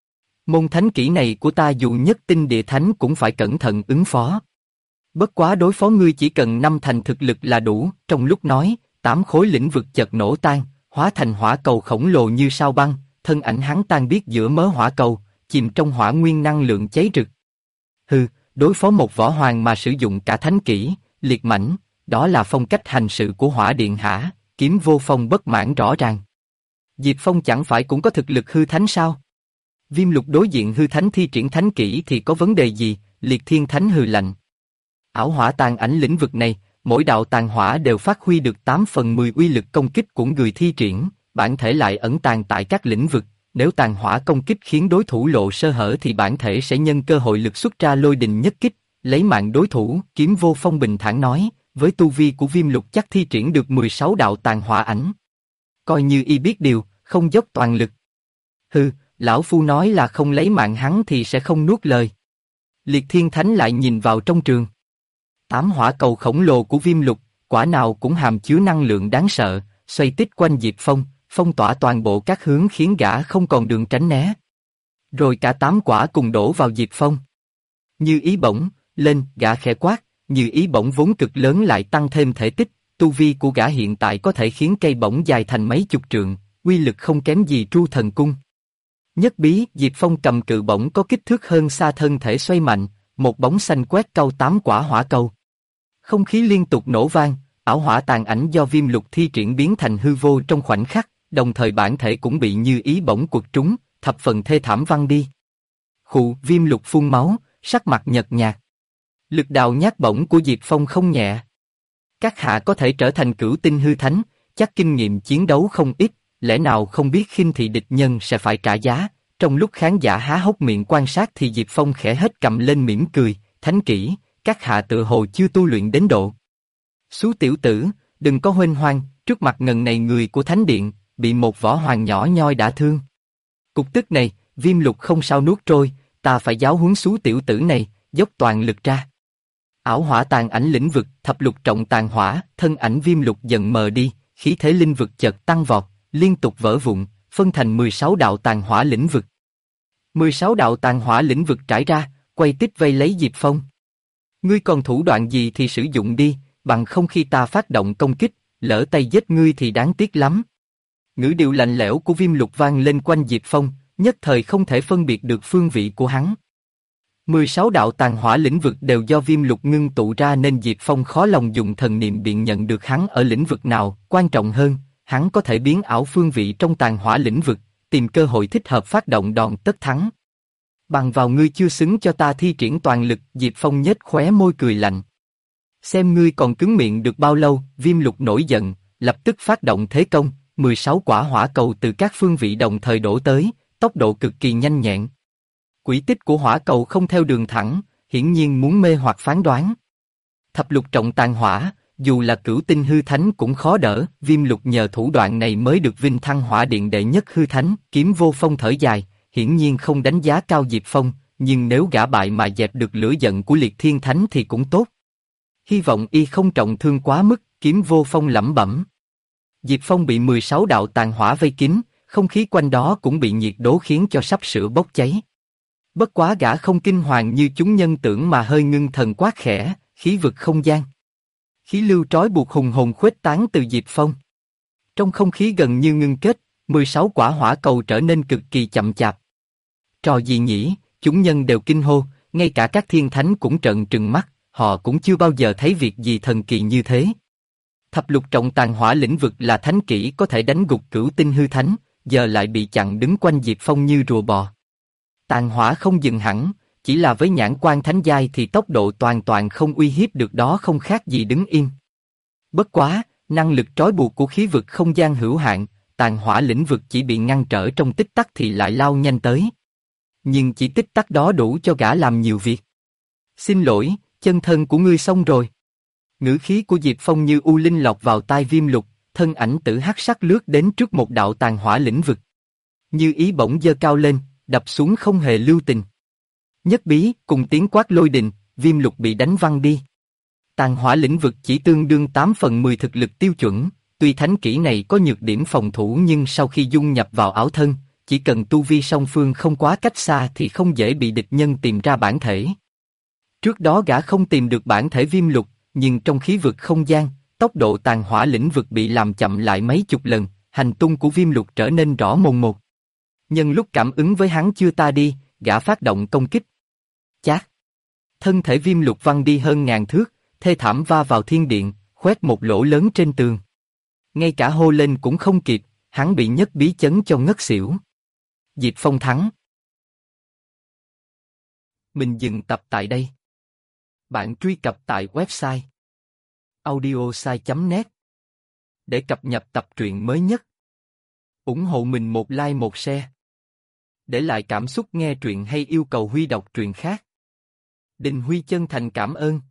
Môn thánh kỹ này của ta dù nhất tinh địa thánh cũng phải cẩn thận ứng phó. Bất quá đối phó ngươi chỉ cần 5 thành thực lực là đủ. Trong lúc nói, 8 khối lĩnh vực chợt nổ tan, hóa thành hỏa cầu khổng lồ như sao băng, thân ảnh hắn tan biết giữa mớ hỏa cầu, chìm trong hỏa nguyên năng lượng cháy rực. Hừ, đối phó một võ hoàng mà sử dụng cả thánh kỹ, liệt mãnh, đó là phong cách hành sự của Hỏa Điện hả? Kiếm Vô Phong bất mãn rõ ràng. Diệp Phong chẳng phải cũng có thực lực hư thánh sao? Viêm Lục đối diện hư thánh thi triển thánh kỹ thì có vấn đề gì? Liệt Thiên Thánh hừ lạnh. Ảo hỏa tàn ảnh lĩnh vực này, mỗi đạo tàn hỏa đều phát huy được 8/10 uy lực công kích của người thi triển, bản thể lại ẩn tàng tại các lĩnh vực. Nếu tàn hỏa công kích khiến đối thủ lộ sơ hở thì bản thể sẽ nhân cơ hội lực xuất ra lôi đình nhất kích, lấy mạng đối thủ. Kiếm Vô Phong bình thản nói, với tu vi của Viêm Lục chắc thi triển được 16 đạo tàn hỏa ảnh. Coi như y biết điều, không dốc toàn lực. Hừ, lão phu nói là không lấy mạng hắn thì sẽ không nuốt lời. Liệt Thiên Thánh lại nhìn vào trong trường. 8 hỏa cầu khổng lồ của Viêm Lục, quả nào cũng hàm chứa năng lượng đáng sợ, xoay tít quanh Diệp Phong, phong tỏa toàn bộ các hướng khiến gã không còn đường tránh né. Rồi cả 8 quả cùng đổ vào Diệp Phong. Như ý bổng, lên, gã khẽ quát, như ý bổng vốn cực lớn lại tăng thêm thể tích, tu vi của gã hiện tại có thể khiến cây bổng dài thành mấy chục trượng, uy lực không kém gì Tru Thần Cung. Nhất bí, Diệp Phong cầm cự bổng có kích thước hơn xa thân thể xoay mạnh, một bóng xanh quét câu 8 quả hỏa cầu. Không khí liên tục nổ vang, ảo hỏa tàn ảnh do viêm lục thi triển biến thành hư vô trong khoảnh khắc, đồng thời bản thể cũng bị như ý bổng quật trúng, thập phần thê thảm văng đi. Khụ, viêm lục phun máu, sắc mặt nhợt nhạt. Lực đạo nhát bổng của Diệp Phong không nhẹ. Các hạ có thể trở thành cửu tinh hư thánh, chắc kinh nghiệm chiến đấu không ít, lẽ nào không biết khinh thị địch nhân sẽ phải trả giá. Trong lúc khán giả há hốc miệng quan sát thì Diệp Phong khẽ hét cầm lên mỉm cười, thánh kỹ, các hạ tự hồ chưa tu luyện đến độ. Xú tiểu tử, đừng có huênh hoang, trước mặt ngần này người của thánh điện, bị một võ hoàng nhỏ nhoi đả thương. Cục tức này, viêm lục không sao nuốt trôi, ta phải giáo huấn xú tiểu tử này, dốc toàn lực ra. Ảo hỏa tàn ảnh lĩnh vực, thập lục trọng tàn hỏa, thân ảnh viêm lục dần mờ đi, khí thế linh vực chợt tăng vọt, liên tục vỡ vụn, phân thành 16 đạo tàn hỏa lĩnh vực. 16 đạo tàn hỏa lĩnh vực trải ra, quay tít vây lấy Diệp Phong. Ngươi còn thủ đoạn gì thì sử dụng đi, bằng không khi ta phát động công kích, lỡ tay giết ngươi thì đáng tiếc lắm. Ngữ điệu lạnh lẽo của viêm lục vang lên quanh Diệp Phong, nhất thời không thể phân biệt được phương vị của hắn. 16 đạo tàn hỏa lĩnh vực đều do viêm lục ngưng tụ ra nên Diệp Phong khó lòng dùng thần niệm biện nhận được hắn ở lĩnh vực nào, quan trọng hơn, hắn có thể biến ảo phương vị trong tàn hỏa lĩnh vực, tìm cơ hội thích hợp phát động đòn tất thắng. Bằng vào ngươi chưa xứng cho ta thi triển toàn lực, Diệp Phong nhếch khóe môi cười lạnh. Xem ngươi còn cứng miệng được bao lâu, viêm lục nổi giận, lập tức phát động thế công, 16 quả hỏa cầu từ các phương vị đồng thời đổ tới, tốc độ cực kỳ nhanh nhẹn. Quỹ tích của hỏa cầu không theo đường thẳng, hiển nhiên muốn mê hoặc phán đoán. Thập lục trọng tàn hỏa, dù là cửu tinh hư thánh cũng khó đỡ, viêm lục nhờ thủ đoạn này mới được vinh thăng hỏa điện đệ nhất hư thánh, kiếm vô phong thở dài, hiển nhiên không đánh giá cao Diệp Phong, nhưng nếu gã bại mà dẹp được lửa giận của liệt thiên thánh thì cũng tốt. Hy vọng y không trọng thương quá mức, kiếm vô phong lẩm bẩm. Diệp Phong bị 16 đạo tàn hỏa vây kín, không khí quanh đó cũng bị nhiệt đố khiến cho sắp sửa bốc cháy. Bất quá gã không kinh hoàng như chúng nhân tưởng mà hơi ngưng thần quát khẽ, khí vực không gian. Khí lưu trói buộc hùng hồn khuếch tán từ Diệp Phong. Trong không khí gần như ngưng kết, 16 quả hỏa cầu trở nên cực kỳ chậm chạp. Trò gì nhỉ, chúng nhân đều kinh hô, ngay cả các thiên thánh cũng trợn trừng mắt, họ cũng chưa bao giờ thấy việc gì thần kỳ như thế. Thập lục trọng tàn hỏa lĩnh vực là thánh kỹ có thể đánh gục cửu tinh hư thánh, giờ lại bị chặn đứng quanh Diệp Phong như rùa bò. Tàn hỏa không dừng hẳn, chỉ là với nhãn quan thánh giai thì tốc độ toàn toàn không uy hiếp được đó không khác gì đứng im. Bất quá, năng lực trói buộc của khí vực không gian hữu hạn, tàn hỏa lĩnh vực chỉ bị ngăn trở trong tích tắc thì lại lao nhanh tới. Nhưng chỉ tích tắc đó đủ cho gã làm nhiều việc. Xin lỗi, chân thân của ngươi xong rồi. Ngữ khí của Diệp Phong như u linh lọt vào tai viêm lục, thân ảnh tử hắc sắc lướt đến trước một đạo tàn hỏa lĩnh vực. Như ý bỗng giơ cao lên, đập xuống không hề lưu tình. Nhất bí, cùng tiếng quát lôi đình, viêm lục bị đánh văng đi. Tàn hỏa lĩnh vực chỉ tương đương 8/10 thực lực tiêu chuẩn, tuy thánh kỹ này có nhược điểm phòng thủ nhưng sau khi dung nhập vào ảo thân, chỉ cần tu vi song phương không quá cách xa thì không dễ bị địch nhân tìm ra bản thể. Trước đó gã không tìm được bản thể viêm lục, nhưng trong khí vực không gian, tốc độ tàn hỏa lĩnh vực bị làm chậm lại mấy chục lần, hành tung của viêm lục trở nên rõ mồn một. Nhân lúc cảm ứng với hắn chưa ta đi, gã phát động công kích. Chát! Thân thể viêm lục văng đi hơn ngàn thước, thê thảm va vào thiên điện, khoét một lỗ lớn trên tường. Ngay cả hô lên cũng không kịp, hắn bị nhất bí chấn cho ngất xỉu. Diệp Phong thắng. Mình dừng tập tại đây. Bạn truy cập tại website audiosai.net để cập nhật tập truyện mới nhất. Ủng hộ mình một like một share. Để lại cảm xúc nghe truyện hay yêu cầu Huy đọc truyện khác. Đình Huy chân thành cảm ơn.